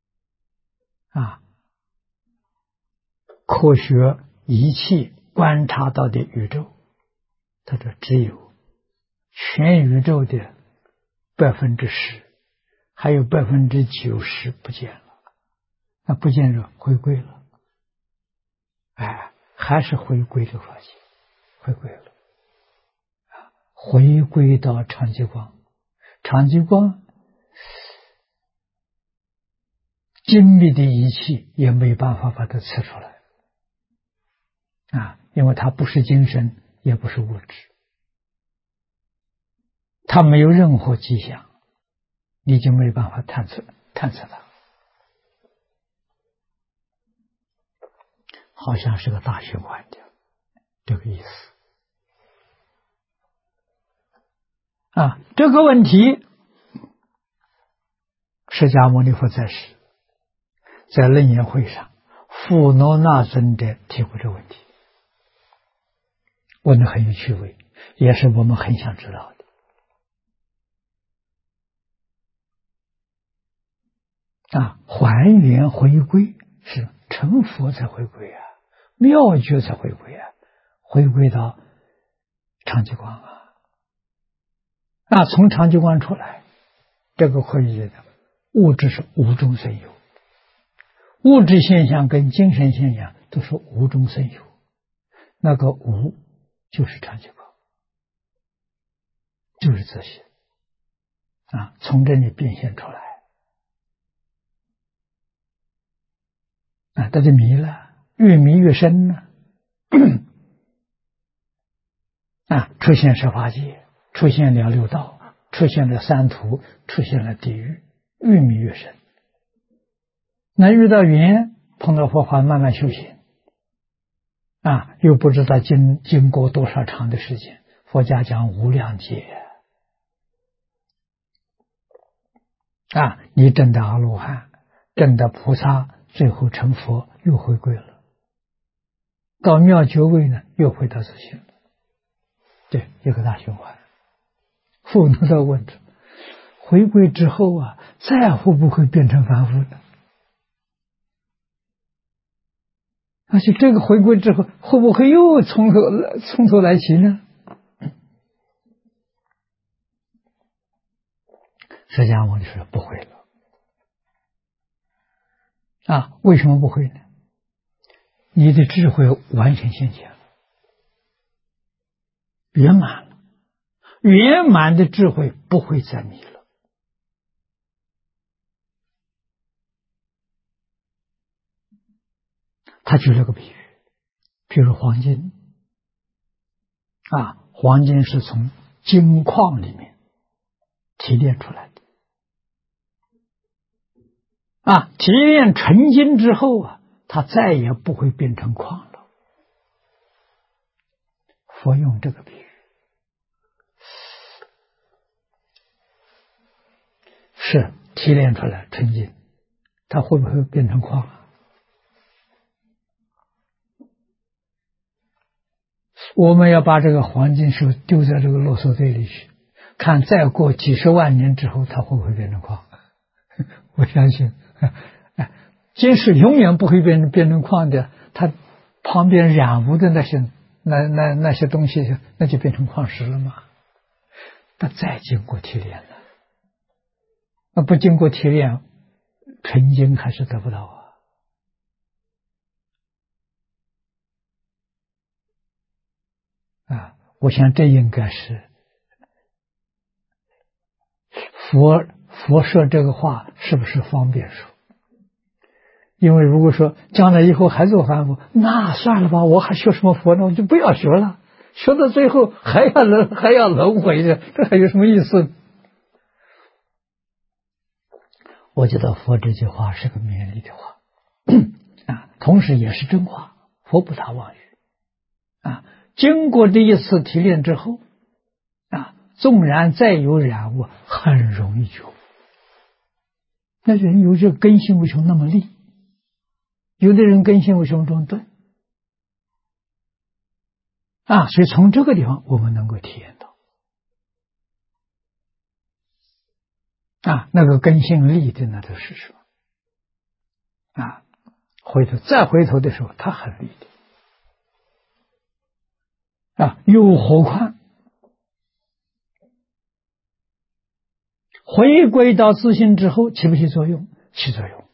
科学仪器观察到的宇宙，他说只有全宇宙的10%，还有90%不见了，那不见了，回归了，还是回归这个法界，回归了回归到常寂光。常寂光精密的仪器也没办法把它测出来因为它不是精神，也不是物质，它没有任何迹象， 你就没办法探测它。好像是个大循环的这个意思啊。这个问题，释迦牟尼佛在世，在楞严会上，富罗那尊者提过这个问题，问得很有趣味，也是我们很想知道的啊。还原回归是成佛才回归啊，妙觉才回归啊，回归到常寂光啊，从常寂光出来，这个可以觉得物质是无中生有，物质现象跟精神现象都是无中生有，那个无就是常寂光，就是这些啊，从这里变现出来啊，它就迷了，越迷越深呢啊，出现十法界，出现了六道，出现了三途，出现了地狱，越迷越深。那遇到缘，碰到佛法，慢慢修行啊，又不知道经过多少长的时间，佛家讲无量劫啊，你证得阿罗汉，证得菩萨，最后成佛，又回归了。到妙觉位呢，又回到这些，对，一个大循环。富罗那问着，回归之后啊，再会不会变成凡夫呢？而且这个回归之后，会不会又从头来起呢？释迦牟尼说不会了啊！为什么不会呢？你的智慧完全现前了，圆满了，圆满的智慧不会再迷了。他举了个比喻，譬如黄金啊，黄金是从金矿里面提炼出来的啊，提炼纯金之后啊，它再也不会变成矿了。佛用这个比喻，是提炼出来纯金，它会不会变成矿啊？我们要把这个黄金石丢在这个垃圾堆里去，看再过几十万年之后，它会不会变成矿？我相信，金是永远不会变成矿的。它旁边染污的那些东西，那就变成矿石了吗？它再经过提炼了，那不经过提炼，纯金还是得不到啊。我想这应该是佛说这个话是不是方便说？因为如果说将来以后还做凡夫，那算了吧，我还学什么佛呢？我就不要学了，学到最后还要轮回的，这还有什么意思？我觉得佛这句话是个勉励的话啊，同时也是真话，佛不打妄语啊。经过这一次提炼之后啊，纵然再有染污，很容易觉悟。那人有这根性为什么那么利？有的人根性为什么这么钝啊？所以从这个地方我们能够体验到啊，那个根性利的那都是什么啊？再回头的时候，他很利的啊。又何况回归到自性之后，起不起作用？起作用。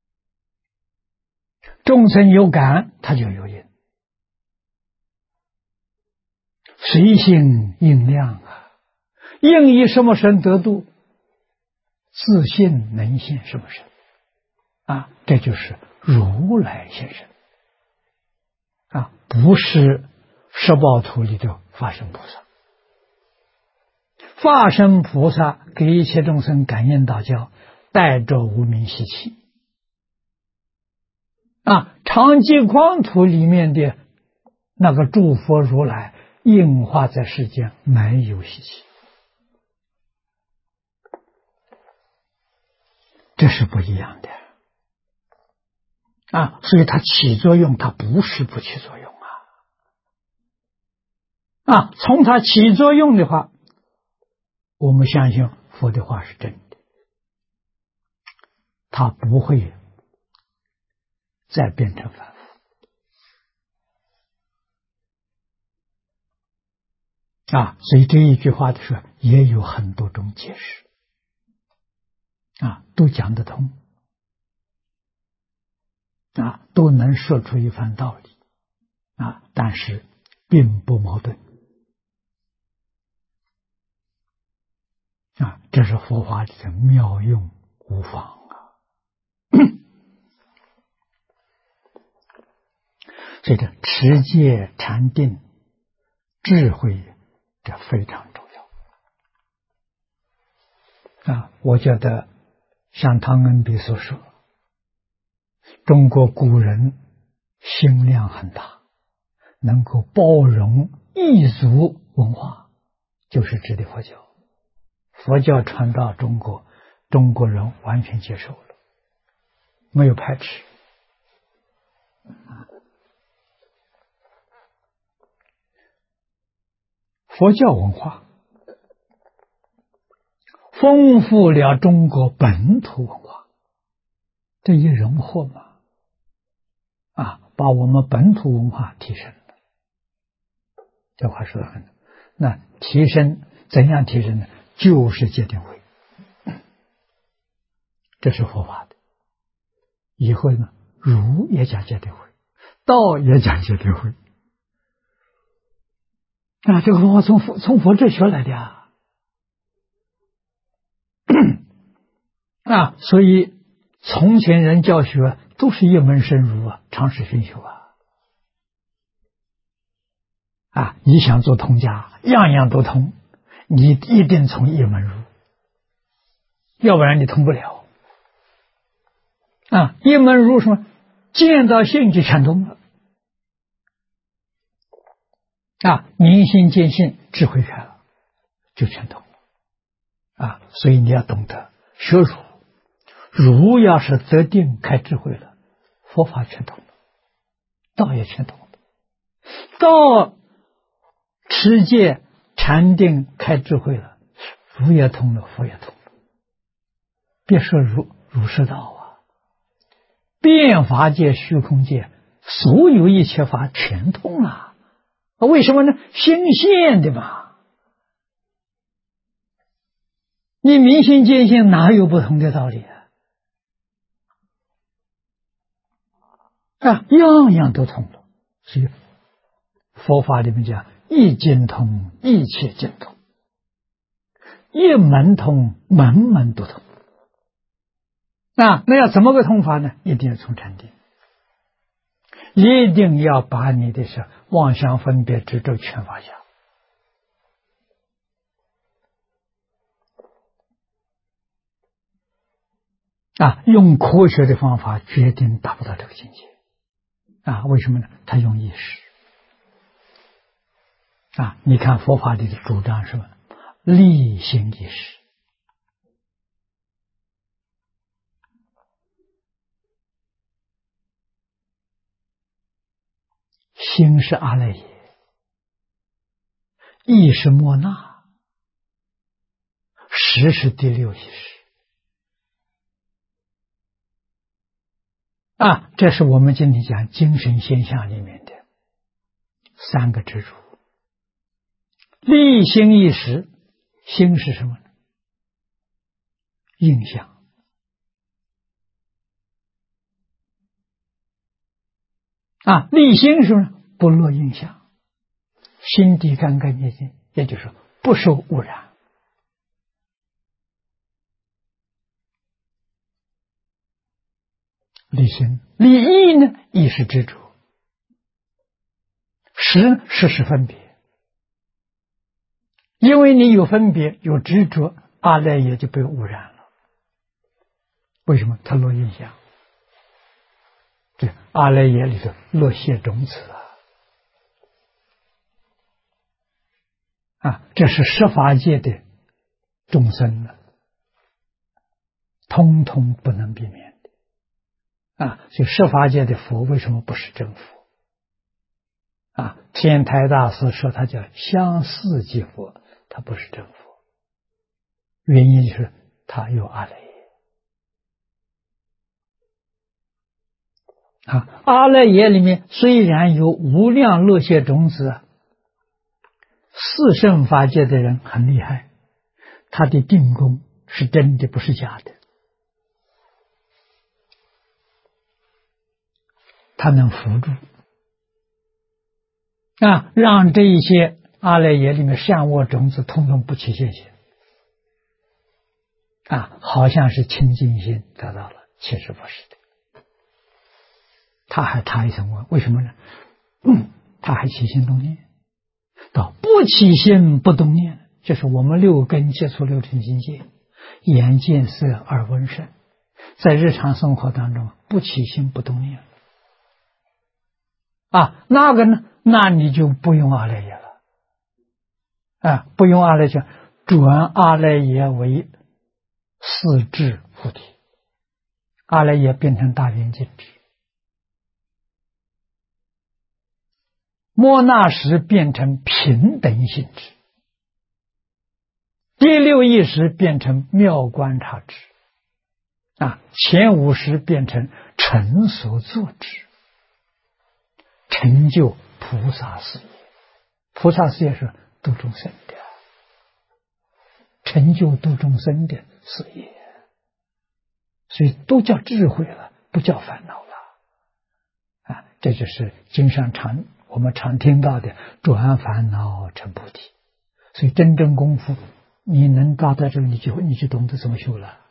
众生有感，他就有因，随性应量啊。应以什么身得度？自性能现什么身啊？这就是如来现身啊，不是十报图里的法身菩萨。 化身菩萨给一切众生感应道交，带着无名习气。常寂光图里面的那个诸佛如来应化在世间，没有习气，这是不一样的所以它起作用，它不是不起作用从它起作用的话，我们相信佛的话是真的，它不会再变成凡夫所以这一句话的时候也有很多种解释都讲得通都能说出一番道理但是并不矛盾这是佛法里的妙用无妨所以这持戒禅定智慧这非常重要我觉得像汤恩比所说，中国古人心量很大，能够包容异族文化，就是指的佛教。佛教传到中国，中国人完全接受了，没有排斥。佛教文化丰富了中国本土文化，这一融合嘛，把我们本土文化提升了。这话说得很，那提升怎样提升呢？就是戒定慧，这是佛法的。以后呢，儒也讲戒定慧，道也讲戒定慧。这个文化从佛这学来的所以从前人教学都是一门深入常识熏修你想做通家，样样都通，你一定从一门入，要不然你通不了一门入什么？见到性就全通了明心见性，智慧开了，就全通了所以你要懂得学儒，儒要是得定开智慧了，佛法全通了，道也全通了，道持戒禅定开智慧了，儒也通了，佛也通了。别说儒释道变法界虚空界所有一切法全通了。为什么呢？心现的嘛，你明心见性哪有不同的道理样样都通了。所以佛法里面讲一经通，一切经通，一门通，门门都通那要怎么个通法呢？一定要从禅定，一定要把你的妄想分别执着全放下用科学的方法决定达不到这个境界为什么呢？他用意识你看佛法里的主张是什么？立心意识。心是阿赖耶，意是莫那，识是第六意识这是我们今天讲精神现象里面的三个支柱。立心意识，心是什么呢？印象。立心是什么？不落印象，心地干干净净，也就是不受污染。立心。立意呢？意是执着。识是分别。 因为你有分别有执着，阿赖耶就被污染了。为什么？它落印象，这阿赖耶里头落谢种子这是十法界的众生呢，通通不能避免的所以十法界的佛为什么不是真佛天台大师说他叫相似即佛，他不是真佛，原因是他有阿赖耶阿赖耶里面虽然有无量乐谢种子，四圣法界的人很厉害，他的定功是真的，不是假的，他能扶助让这一些阿赖耶里面善恶种子统统不起现行好像是清净心得到了，其实不是的。他还差一层问，为什么呢？他还起心动念，到不起心不动念，就是我们六根接触六尘境界，眼见色耳闻声，在日常生活当中不起心不动念那个呢？那你就不用阿赖耶了不用阿赖耶，转阿赖耶为四智菩提，阿赖耶变成大圆镜智，摩那识变成平等性质，第六意识变成妙观察智前五识变成成所作智，成就菩萨事业。菩萨事业是度众生的，成就度众生的事业，所以都叫智慧了，不叫烦恼了这就是经上我们常听到的转烦恼成菩提。所以真正功夫你能达到这个，你就懂得怎么修了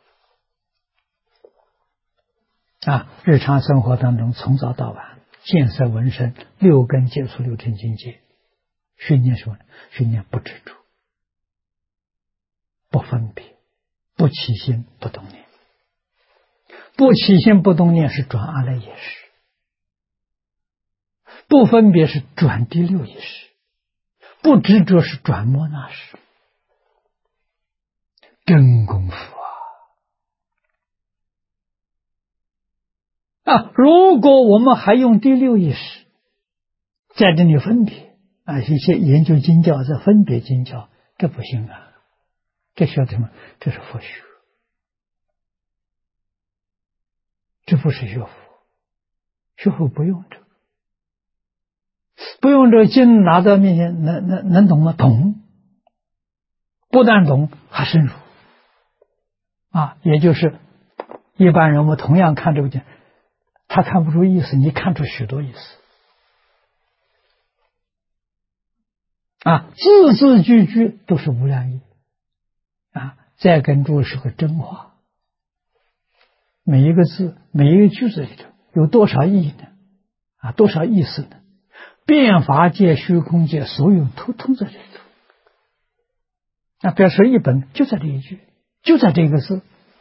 日常生活当中从早到晚见色闻声六根接触六尘境界，训练什么？训练不执着，不分别，不起心不动念。不起心不动念是转阿赖耶识，不分别是转第六意识，不执着是转摩那识。真功夫如果我们还用第六意识在这里分别一些研究经教在分别经教，这不行这学什么？这是佛学，这不是学佛。学佛不用这个，不用这个经拿到面前能懂吗？懂，不但懂还深入也就是一般人我们同样看这个经，他看不出意思，你看出许多意思字字句句都是无量义再跟诸是个真话，每一个字每一个句子里头有多少意呢多少意思呢？变法界虚空界所有通在这里头比如说一本就在这一句，就在这个字，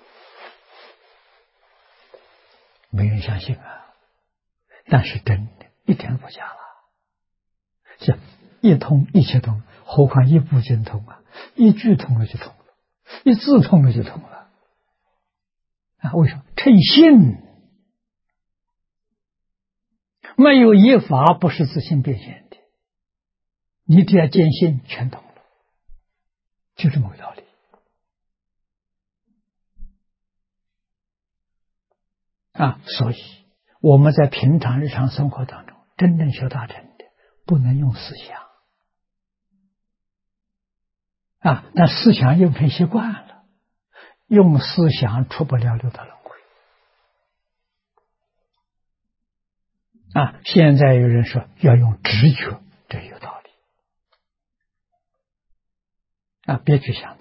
没人相信但是真的一点不假了，是一通一切通，何况一部经通一句通了就通了，一字通了就通了为什么？称心，没有一法不是自性变现的，你只要坚信全通了，就这么个道理所以我们在平常日常生活当中真正修大成的，不能用思想但思想用成习惯了，用思想出不了六道轮回现在有人说要用直觉，这有道理别去想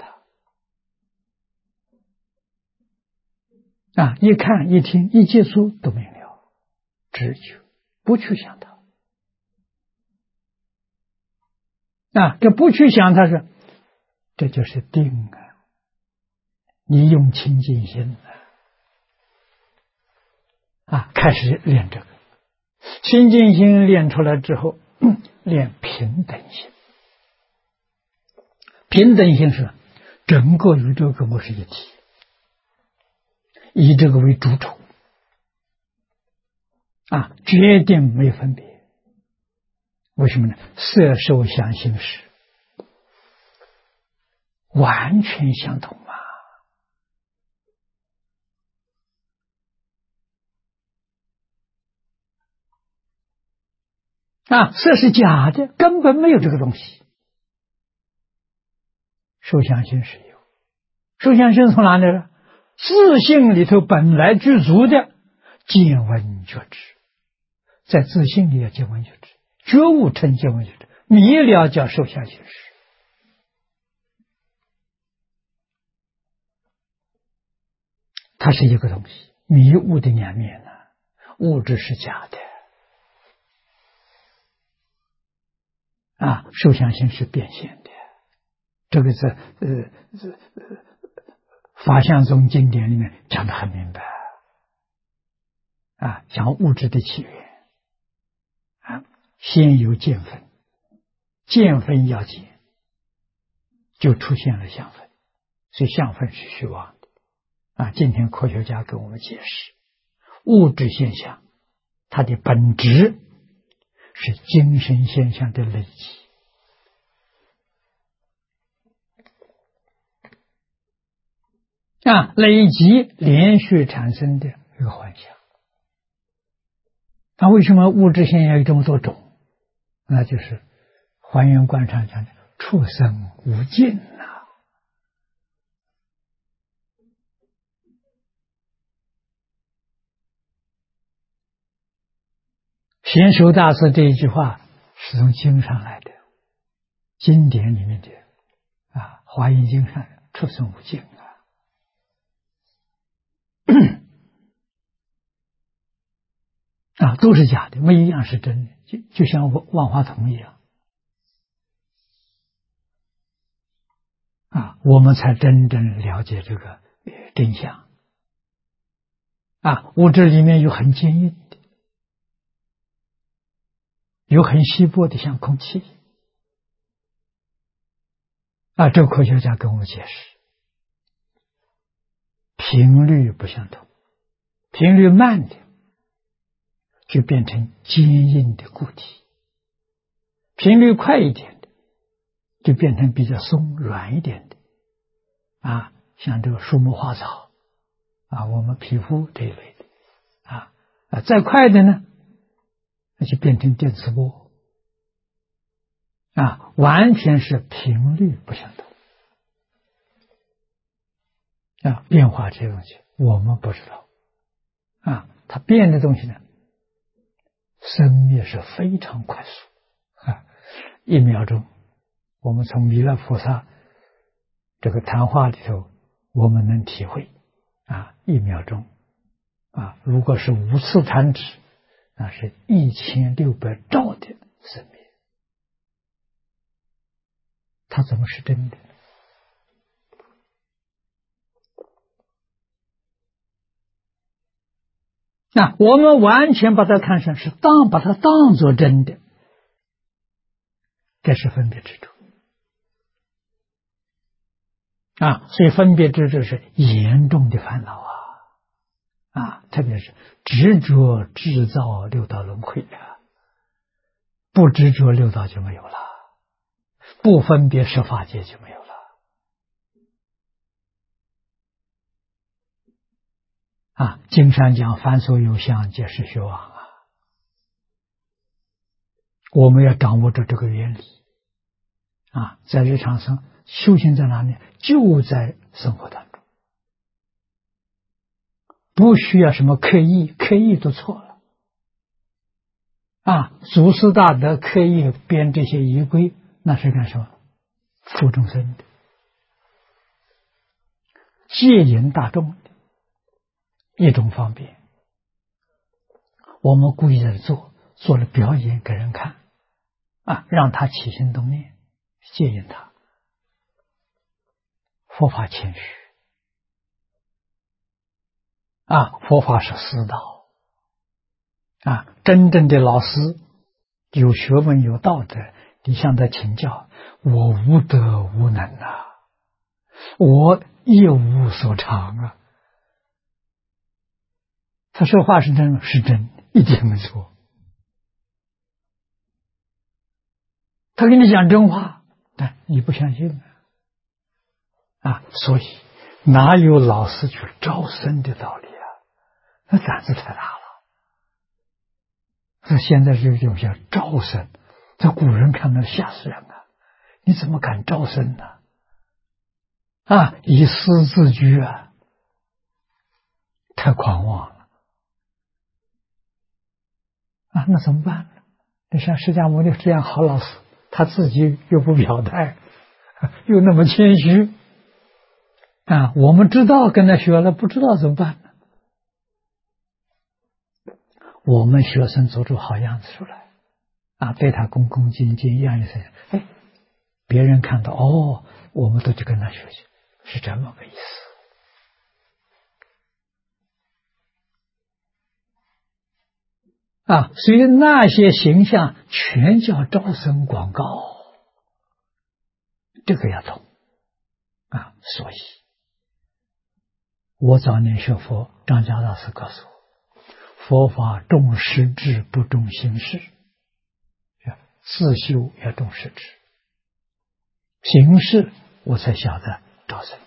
它一看一听一接触都明了，直觉，不去想它这不去想它是这就是定啊！你用清净心开始练这个清净心，练出来之后，练平等心。平等心是整个宇宙跟我是一体，以这个为主轴决定没分别。为什么呢？色受想行识完全相同色是假的，根本没有这个东西。受想行识有，受想行识从哪里来？自性里头本来具足的见闻觉知，在自性里要见闻觉知，觉悟成见闻觉知，迷了叫受想行识。它是一个东西，迷悟的两面物质是假的受想行识变现的。这个在法相宗经典里面讲得很明白讲物质的起源先有见分，见分要见，就出现了相分，所以相分是虚妄的今天科学家给我们解释，物质现象它的本质是精神现象的累积累积连续产生的一个幻想。为什么物质现象有这么多种？那就是还原观上讲的畜生无尽贤首大师这一句话是从经上来的，经典里面的华严经上的畜生无尽都是假的，没一样是真的，就像万花筒一样我们才真正了解这个真相物质里面有很坚硬的，有很稀薄的，像空气这个科学家跟我们解释，频率不相同，频率慢的就变成坚硬的固体，频率快一点的就变成比较松软一点的像这个树木花草我们皮肤这一类的再快的呢，那就变成电磁波完全是频率不相同变化这些东西我们不知道它变的东西呢，生灭是非常快速1秒钟，我们从弥勒菩萨这个谈话里头我们能体会1秒钟如果是无次弹指，那是1600兆的生灭，它怎么是真的？我们完全把它看成是把它当作真的，这是分别执着所以分别执着是严重的烦恼特别是执着制造六道轮回不执着六道就没有了，不分别十法界就没有了经上讲凡所有相皆是虚妄我们要掌握着这个原理在日常上修行在哪里？就在生活当中，不需要什么刻意，刻意都错了祖师大德刻意编这些仪规，那是干什么？服众生的，戒引大众的一种方便。我们故意在做了表演给人看让他起心动念，戒引他佛法谦虚啊，佛法是师道啊，真正的老师有学问有道德，你向他请教，我无德无能啊，我一无所长啊。他说话是真，是真，一点没错。他跟你讲真话，但你不相信啊，所以哪有老师去招生的道理啊？那胆子太大了。这现在就有些招生，这古人看到吓死人啊！你怎么敢招生呢？啊，以私自居啊，太狂妄了啊！那怎么办呢？你像释迦牟尼这样好老师，他自己又不表态，又那么谦虚啊！我们知道跟他学了，不知道怎么办呢？我们学生做出好样子出来啊，对他恭恭敬敬，样样是哎，别人看到哦，我们都去跟他学习，是这么个意思啊。所以那些形象全叫招生广告，这个要懂啊。所以我早年学佛，张家老师告诉我，佛法重实质不重形式，自修要重实质，形式我才晓得招生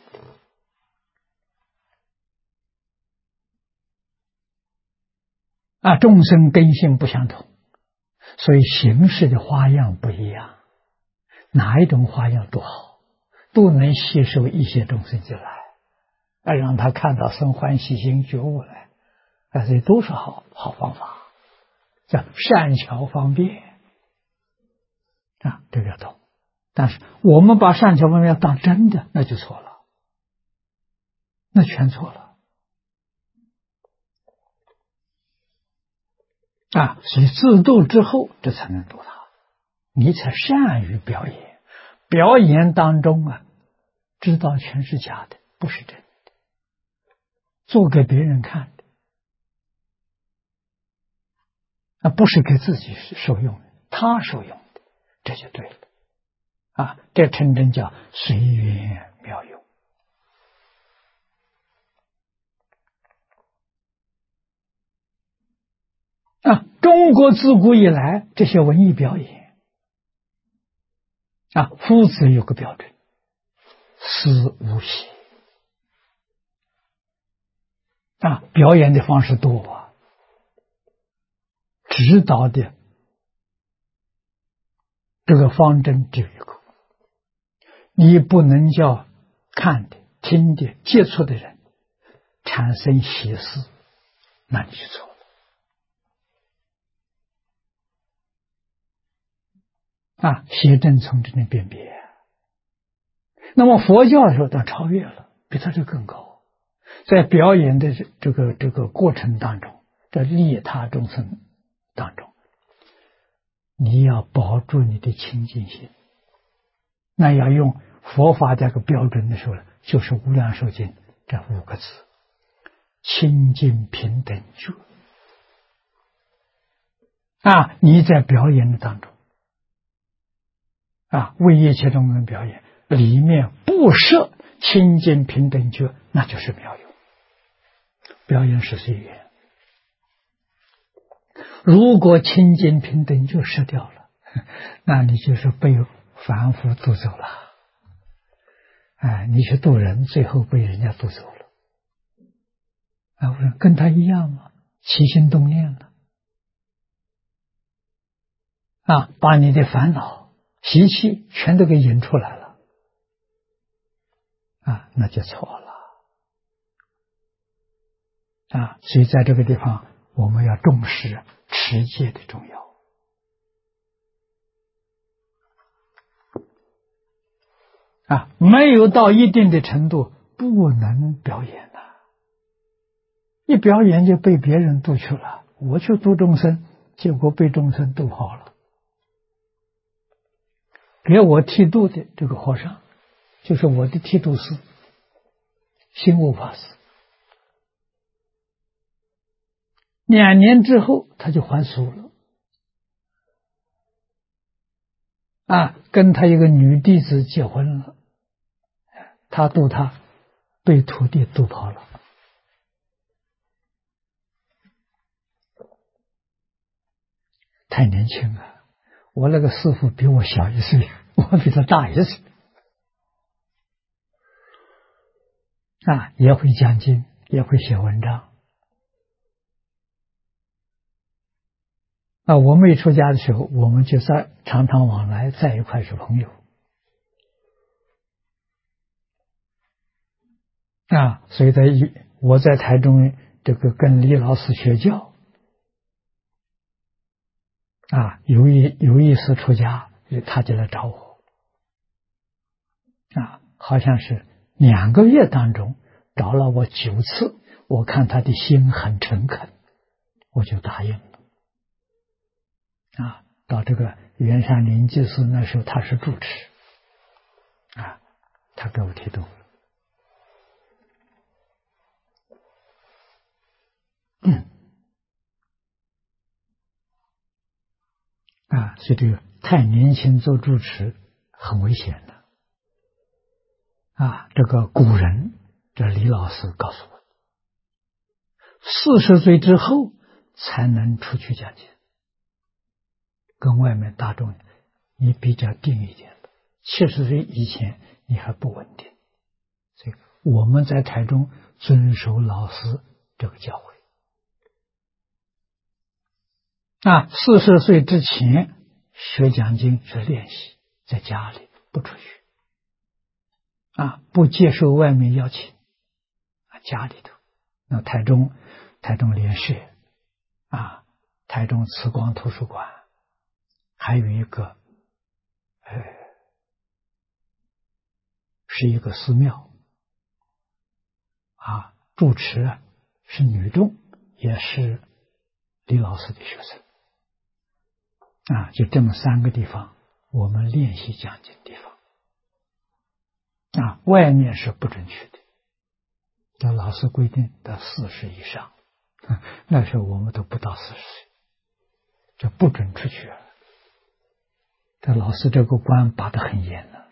啊。众生根性不相同，所以形式的花样不一样，哪一种花样都好，都能吸收一些众生进来，让他看到生欢喜心觉悟来，这都是好方法，叫善巧方便啊，这个要懂。但是我们把善巧方便当真的，那就错了，那全错了啊！所以自度之后，这才能度他，你才善于表演。表演当中啊，知道全是假的，不是真的，做给别人看的啊，不是给自己受用的，他受用的，这就对了啊！这真正叫随缘妙用啊！中国自古以来这些文艺表演啊，夫子有个标准，思无邪啊，表演的方式多啊，指导的这个方针只有一个，你不能叫看的、听的、接触的人产生邪思，那你就错了啊！邪正从这里辨别。那么佛教的时候，它超越了，比它这更高。在表演的这个过程当中，在利他众生当中，你要保住你的清净心。那要用佛法这个标准的时候，就是《无量寿经》这5个字：清净平等觉啊！你在表演的当中啊，为一切众生表演，里面不设清净平等觉，那就是妙用。表演是随缘，如果清净平等觉失掉了，那你就是被凡夫渡走了。你去渡人，最后被人家渡走了。我说跟他一样嘛，起心动念了把你的烦恼、习气全都给引出来了那就错了所以在这个地方，我们要重视持戒的重要没有到一定的程度，不能表演一表演就被别人渡去了。我去度众生，结果被众生渡跑了。给我剃度的这个和尚，就是我的剃度师， 心悟法师。2年之后，他就还俗了。跟他一个女弟子结婚了，他度他，被徒弟度跑了。太年轻了，我那个师父比我小1岁，我比他大1岁。也会讲经，也会写文章。我们一出家的时候，我们就常常往来，在一块是朋友。所以我在台中这个跟李老师学教，有一次出家，他就来找我，好像是2个月当中找了我9次，我看他的心很诚恳，我就答应了。到这个圆山灵济寺，那时候他是住持，他给我提度了。所以这个太年轻做住持很危险的。这个古人，这李老师告诉我，40岁之后才能出去讲经，跟外面大众你比较定一点的，70岁以前你还不稳定。所以我们在台中遵守老师这个教诲。40岁之前学讲经是练习，在家里不出去，不接受外面邀请，家里头。那台中联社，台中慈光图书馆，还有一个是一个寺庙，住持是女众，也是李老师的学生。就这么3个地方，我们练习讲经地方。外面是不准去的，那老师规定到40以上，那时候我们都不到40岁，就不准出去了。这老师这个关把得很严了，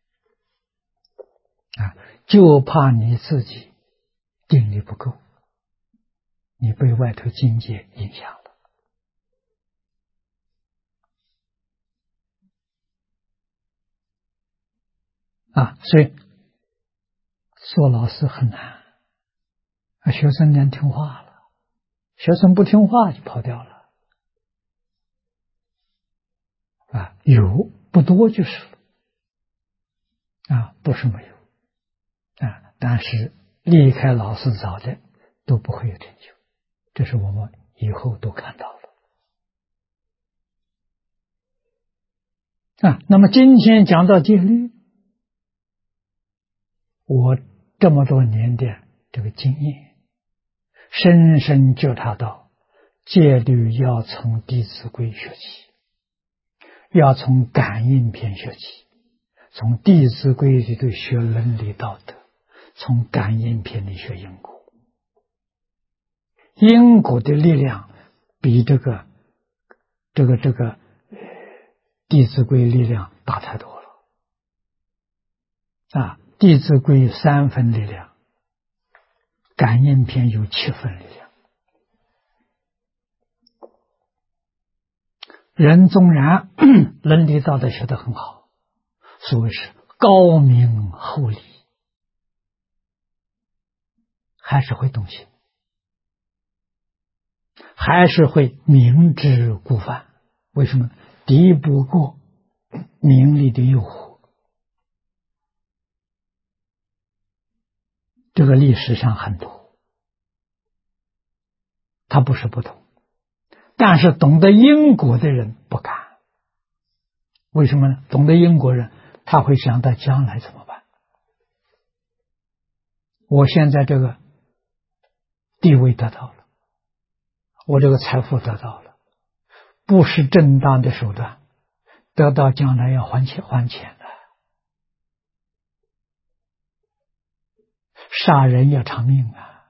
就怕你自己定力不够，你被外头境界影响了。所以做老师很难，学生连听话了，学生不听话就跑掉了。有不多就是了，不是没有，但是离开老师早的都不会有成就，这是我们以后都看到了。那么今天讲到戒律，我这么多年的这个经验，深深觉察到戒律要从《弟子规》学起，要从感应篇学起，从《弟子规》里头学伦理道德，从感应篇里学因果。因果的力量比这个弟子规力量大太多了。弟子规3分力量，感应篇有7分力量。人纵然伦理道德学得很好，所谓是高明厚礼，还是会动心，还是会明知故犯。为什么？敌不过名利的诱惑。这个历史上很多，他不是不懂，但是懂得因果的人不敢。为什么呢？懂得因果人，他会想到将来怎么办。我现在这个地位得到了，我这个财富得到了，不是正当的手段，得到将来要还钱的。 杀人要偿命啊！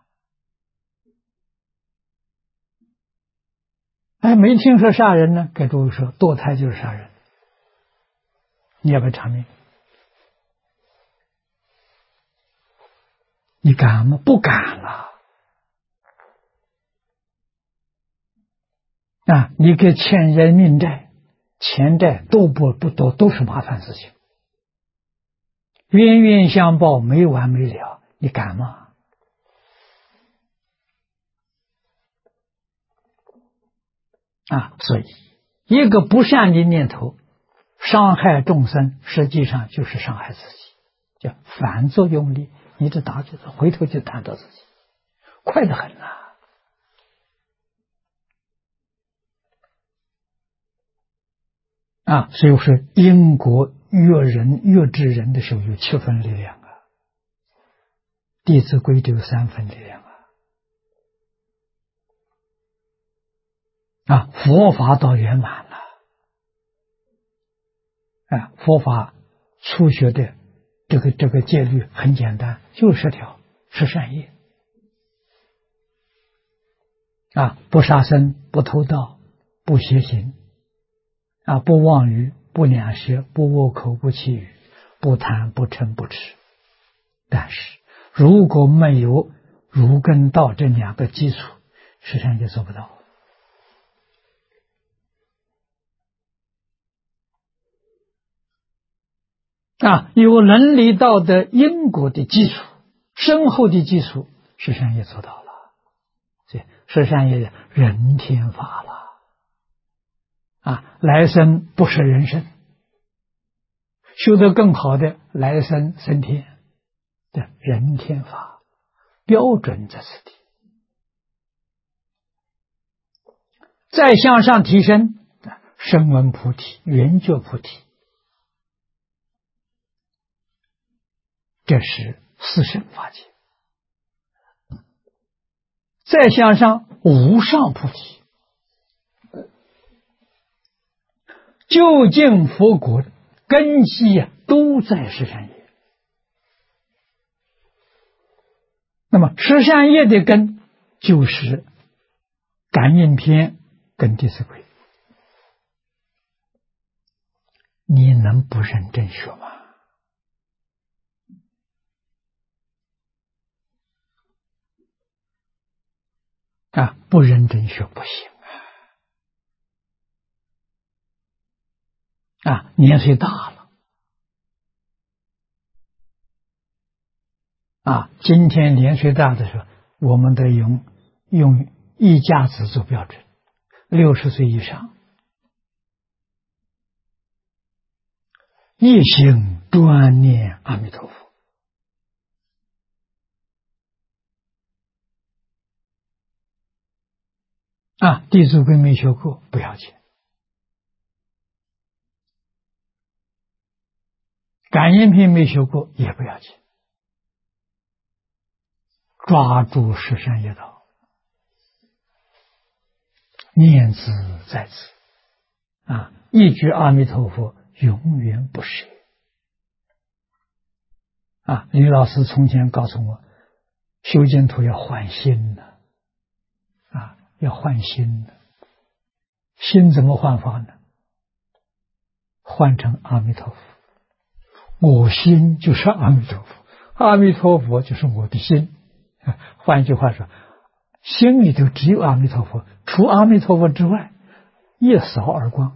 哎，没听说杀人呢，给诸位说，堕胎就是杀人，你要不要偿命？你敢吗？不敢了。啊，你给欠人命债、钱债都不多，都是麻烦事情，冤冤相报，没完没了，你敢吗？啊，所以一个不善的念头伤害众生，实际上就是伤害自己，叫反作用力。你这打就是回头就弹到自己，快得很啊！啊，所以说因果越知人的时候有7分力量啊，弟子规只有3分力量啊！啊，佛法到圆满了啊！佛法初学的这个戒律很简单，就10条，是善业啊，不杀生，不偷盗，不邪行啊，不妄语，不两舌，不恶口，不绮语，不贪，不嗔，不痴。但是如果没有儒跟道这2个基础，实际上就做不到啊。有伦理道德因果的基础，深厚的基础，实际上也做到了。所以实际上也人天法了啊，来生不是人生，修得更好的来生升天的人天法，标准在此地。再向上提升，声闻菩提、圆觉菩提，这是四圣法界。再向上无上菩提，究竟佛果根基都在十善业。那么十善业的根就是感应篇跟弟子规，你能不认真学吗？啊，不认真学不行啊！年岁大了啊，今天年岁大的时候，我们得用一家子做标准，60岁以上，一心专念阿弥陀佛。啊，弟子规没学过不要紧，感应篇没学过也不要紧，抓住十善业道，念兹在兹啊，一句阿弥陀佛永远不舍啊！李老师从前告诉我，修净土要换心的啊，要换心的，心怎么换法呢？换成阿弥陀佛，我心就是阿弥陀佛，阿弥陀佛就是我的心。换句话说，心里头只有阿弥陀佛，除阿弥陀佛之外，一扫而光。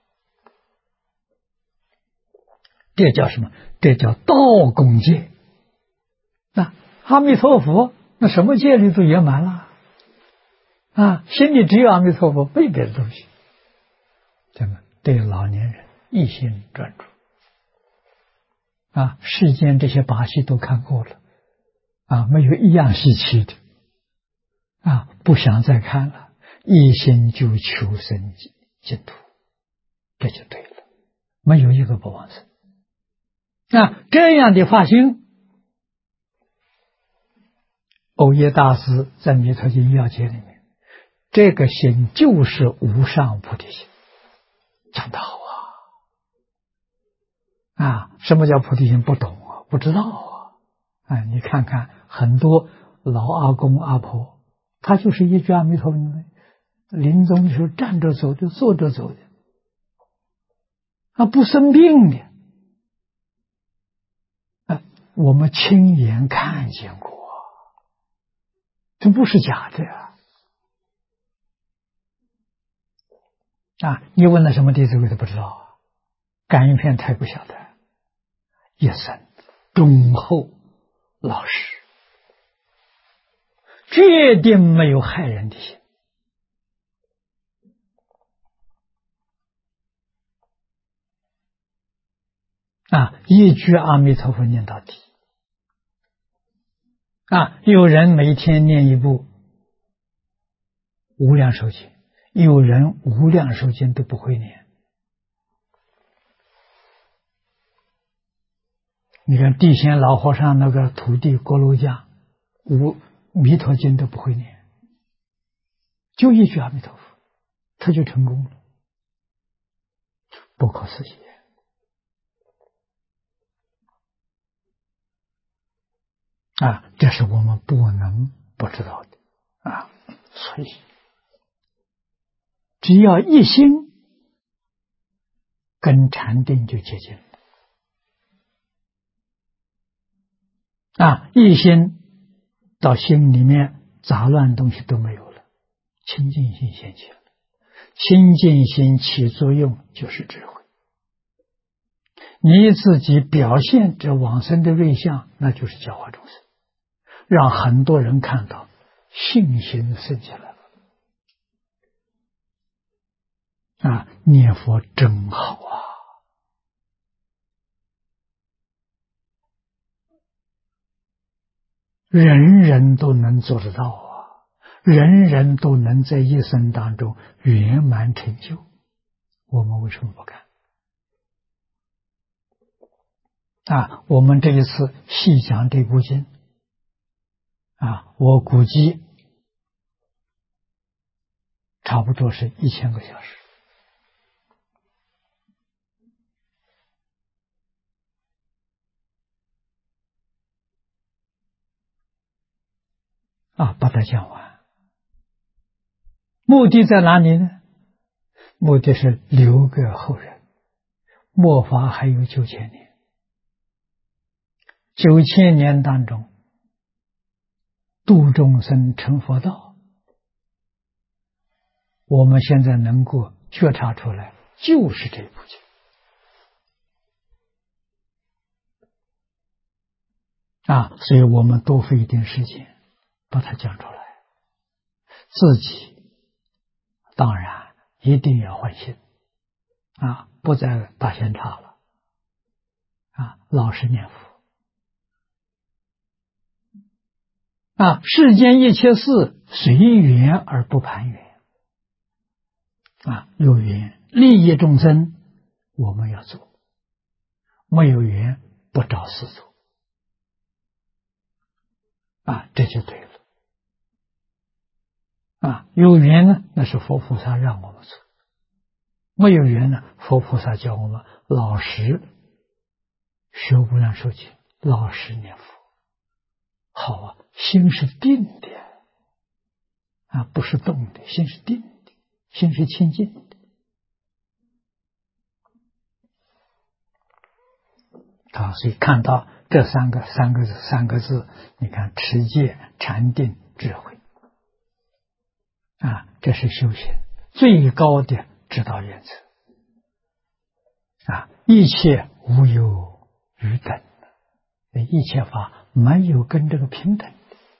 这叫什么？这叫道共戒。那阿弥陀佛，那什么戒律都圆满了啊！心里只有阿弥陀佛，没别的东西。这么对老年人一心专注啊，世间这些把戏都看过了啊，没有一样稀奇的啊，不想再看了，一心就求生净土，这就对了，没有一个不往生。那这样的发心，藕耶大师在《弥陀经要解》里面，这个心就是无上菩提心，讲得好啊！啊，什么叫菩提心？不懂啊，不知道啊！ 你看看很多老阿公阿婆，他就是一句阿弥陀佛，临终的时候站着走的，坐着走的，不生病的，我们亲眼看见过，这不是假的你问了什么弟子规都不知道感应篇太不晓得，一生忠厚老实，决定没有害人的心一句阿弥陀佛念到底有人每天念一部无量寿经，有人无量寿经都不会念。你看地仙老和尚那个徒弟锅炉匠，弥陀经都不会念，就一句阿弥陀佛，他就成功了，不可思议这是我们不能不知道的所以只要一心，跟禅定就接近了一心到心里面杂乱东西都没有了，清净心现起了，清净心起作用就是智慧，你自己表现这往生的瑞相，那就是教化众生，让很多人看到信心升起来了念佛真好人人都能做得到人人都能在一生当中圆满成就，我们为什么不干我们这一次细讲这部经我估计差不多是1000个小时把它讲完。目的在哪里呢？目的是留给后人，末法还有9000年，9000年当中度众生成佛道，我们现在能够觉察出来，就是这部经所以我们多费一点时间把它讲出来，自己当然一定要换心不再打闲岔了老实念佛世间一切事随缘而不攀缘有缘利益众生我们要做，没有缘不找事做这就对了有缘呢，那是佛菩萨让我们做，没有缘呢，佛菩萨叫我们老实学无量寿经，老实念佛好心是定的不是动的，心是定的，心是清净的所以看到这三个字，你看持戒、禅定、智慧这是修行最高的指导原则一切无有余等，一切法没有跟这个平等的，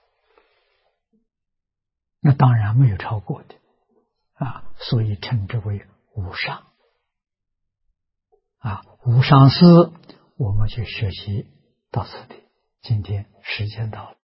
那当然没有超过的所以称之为无上无上师，我们去学习到此地。今天时间到了。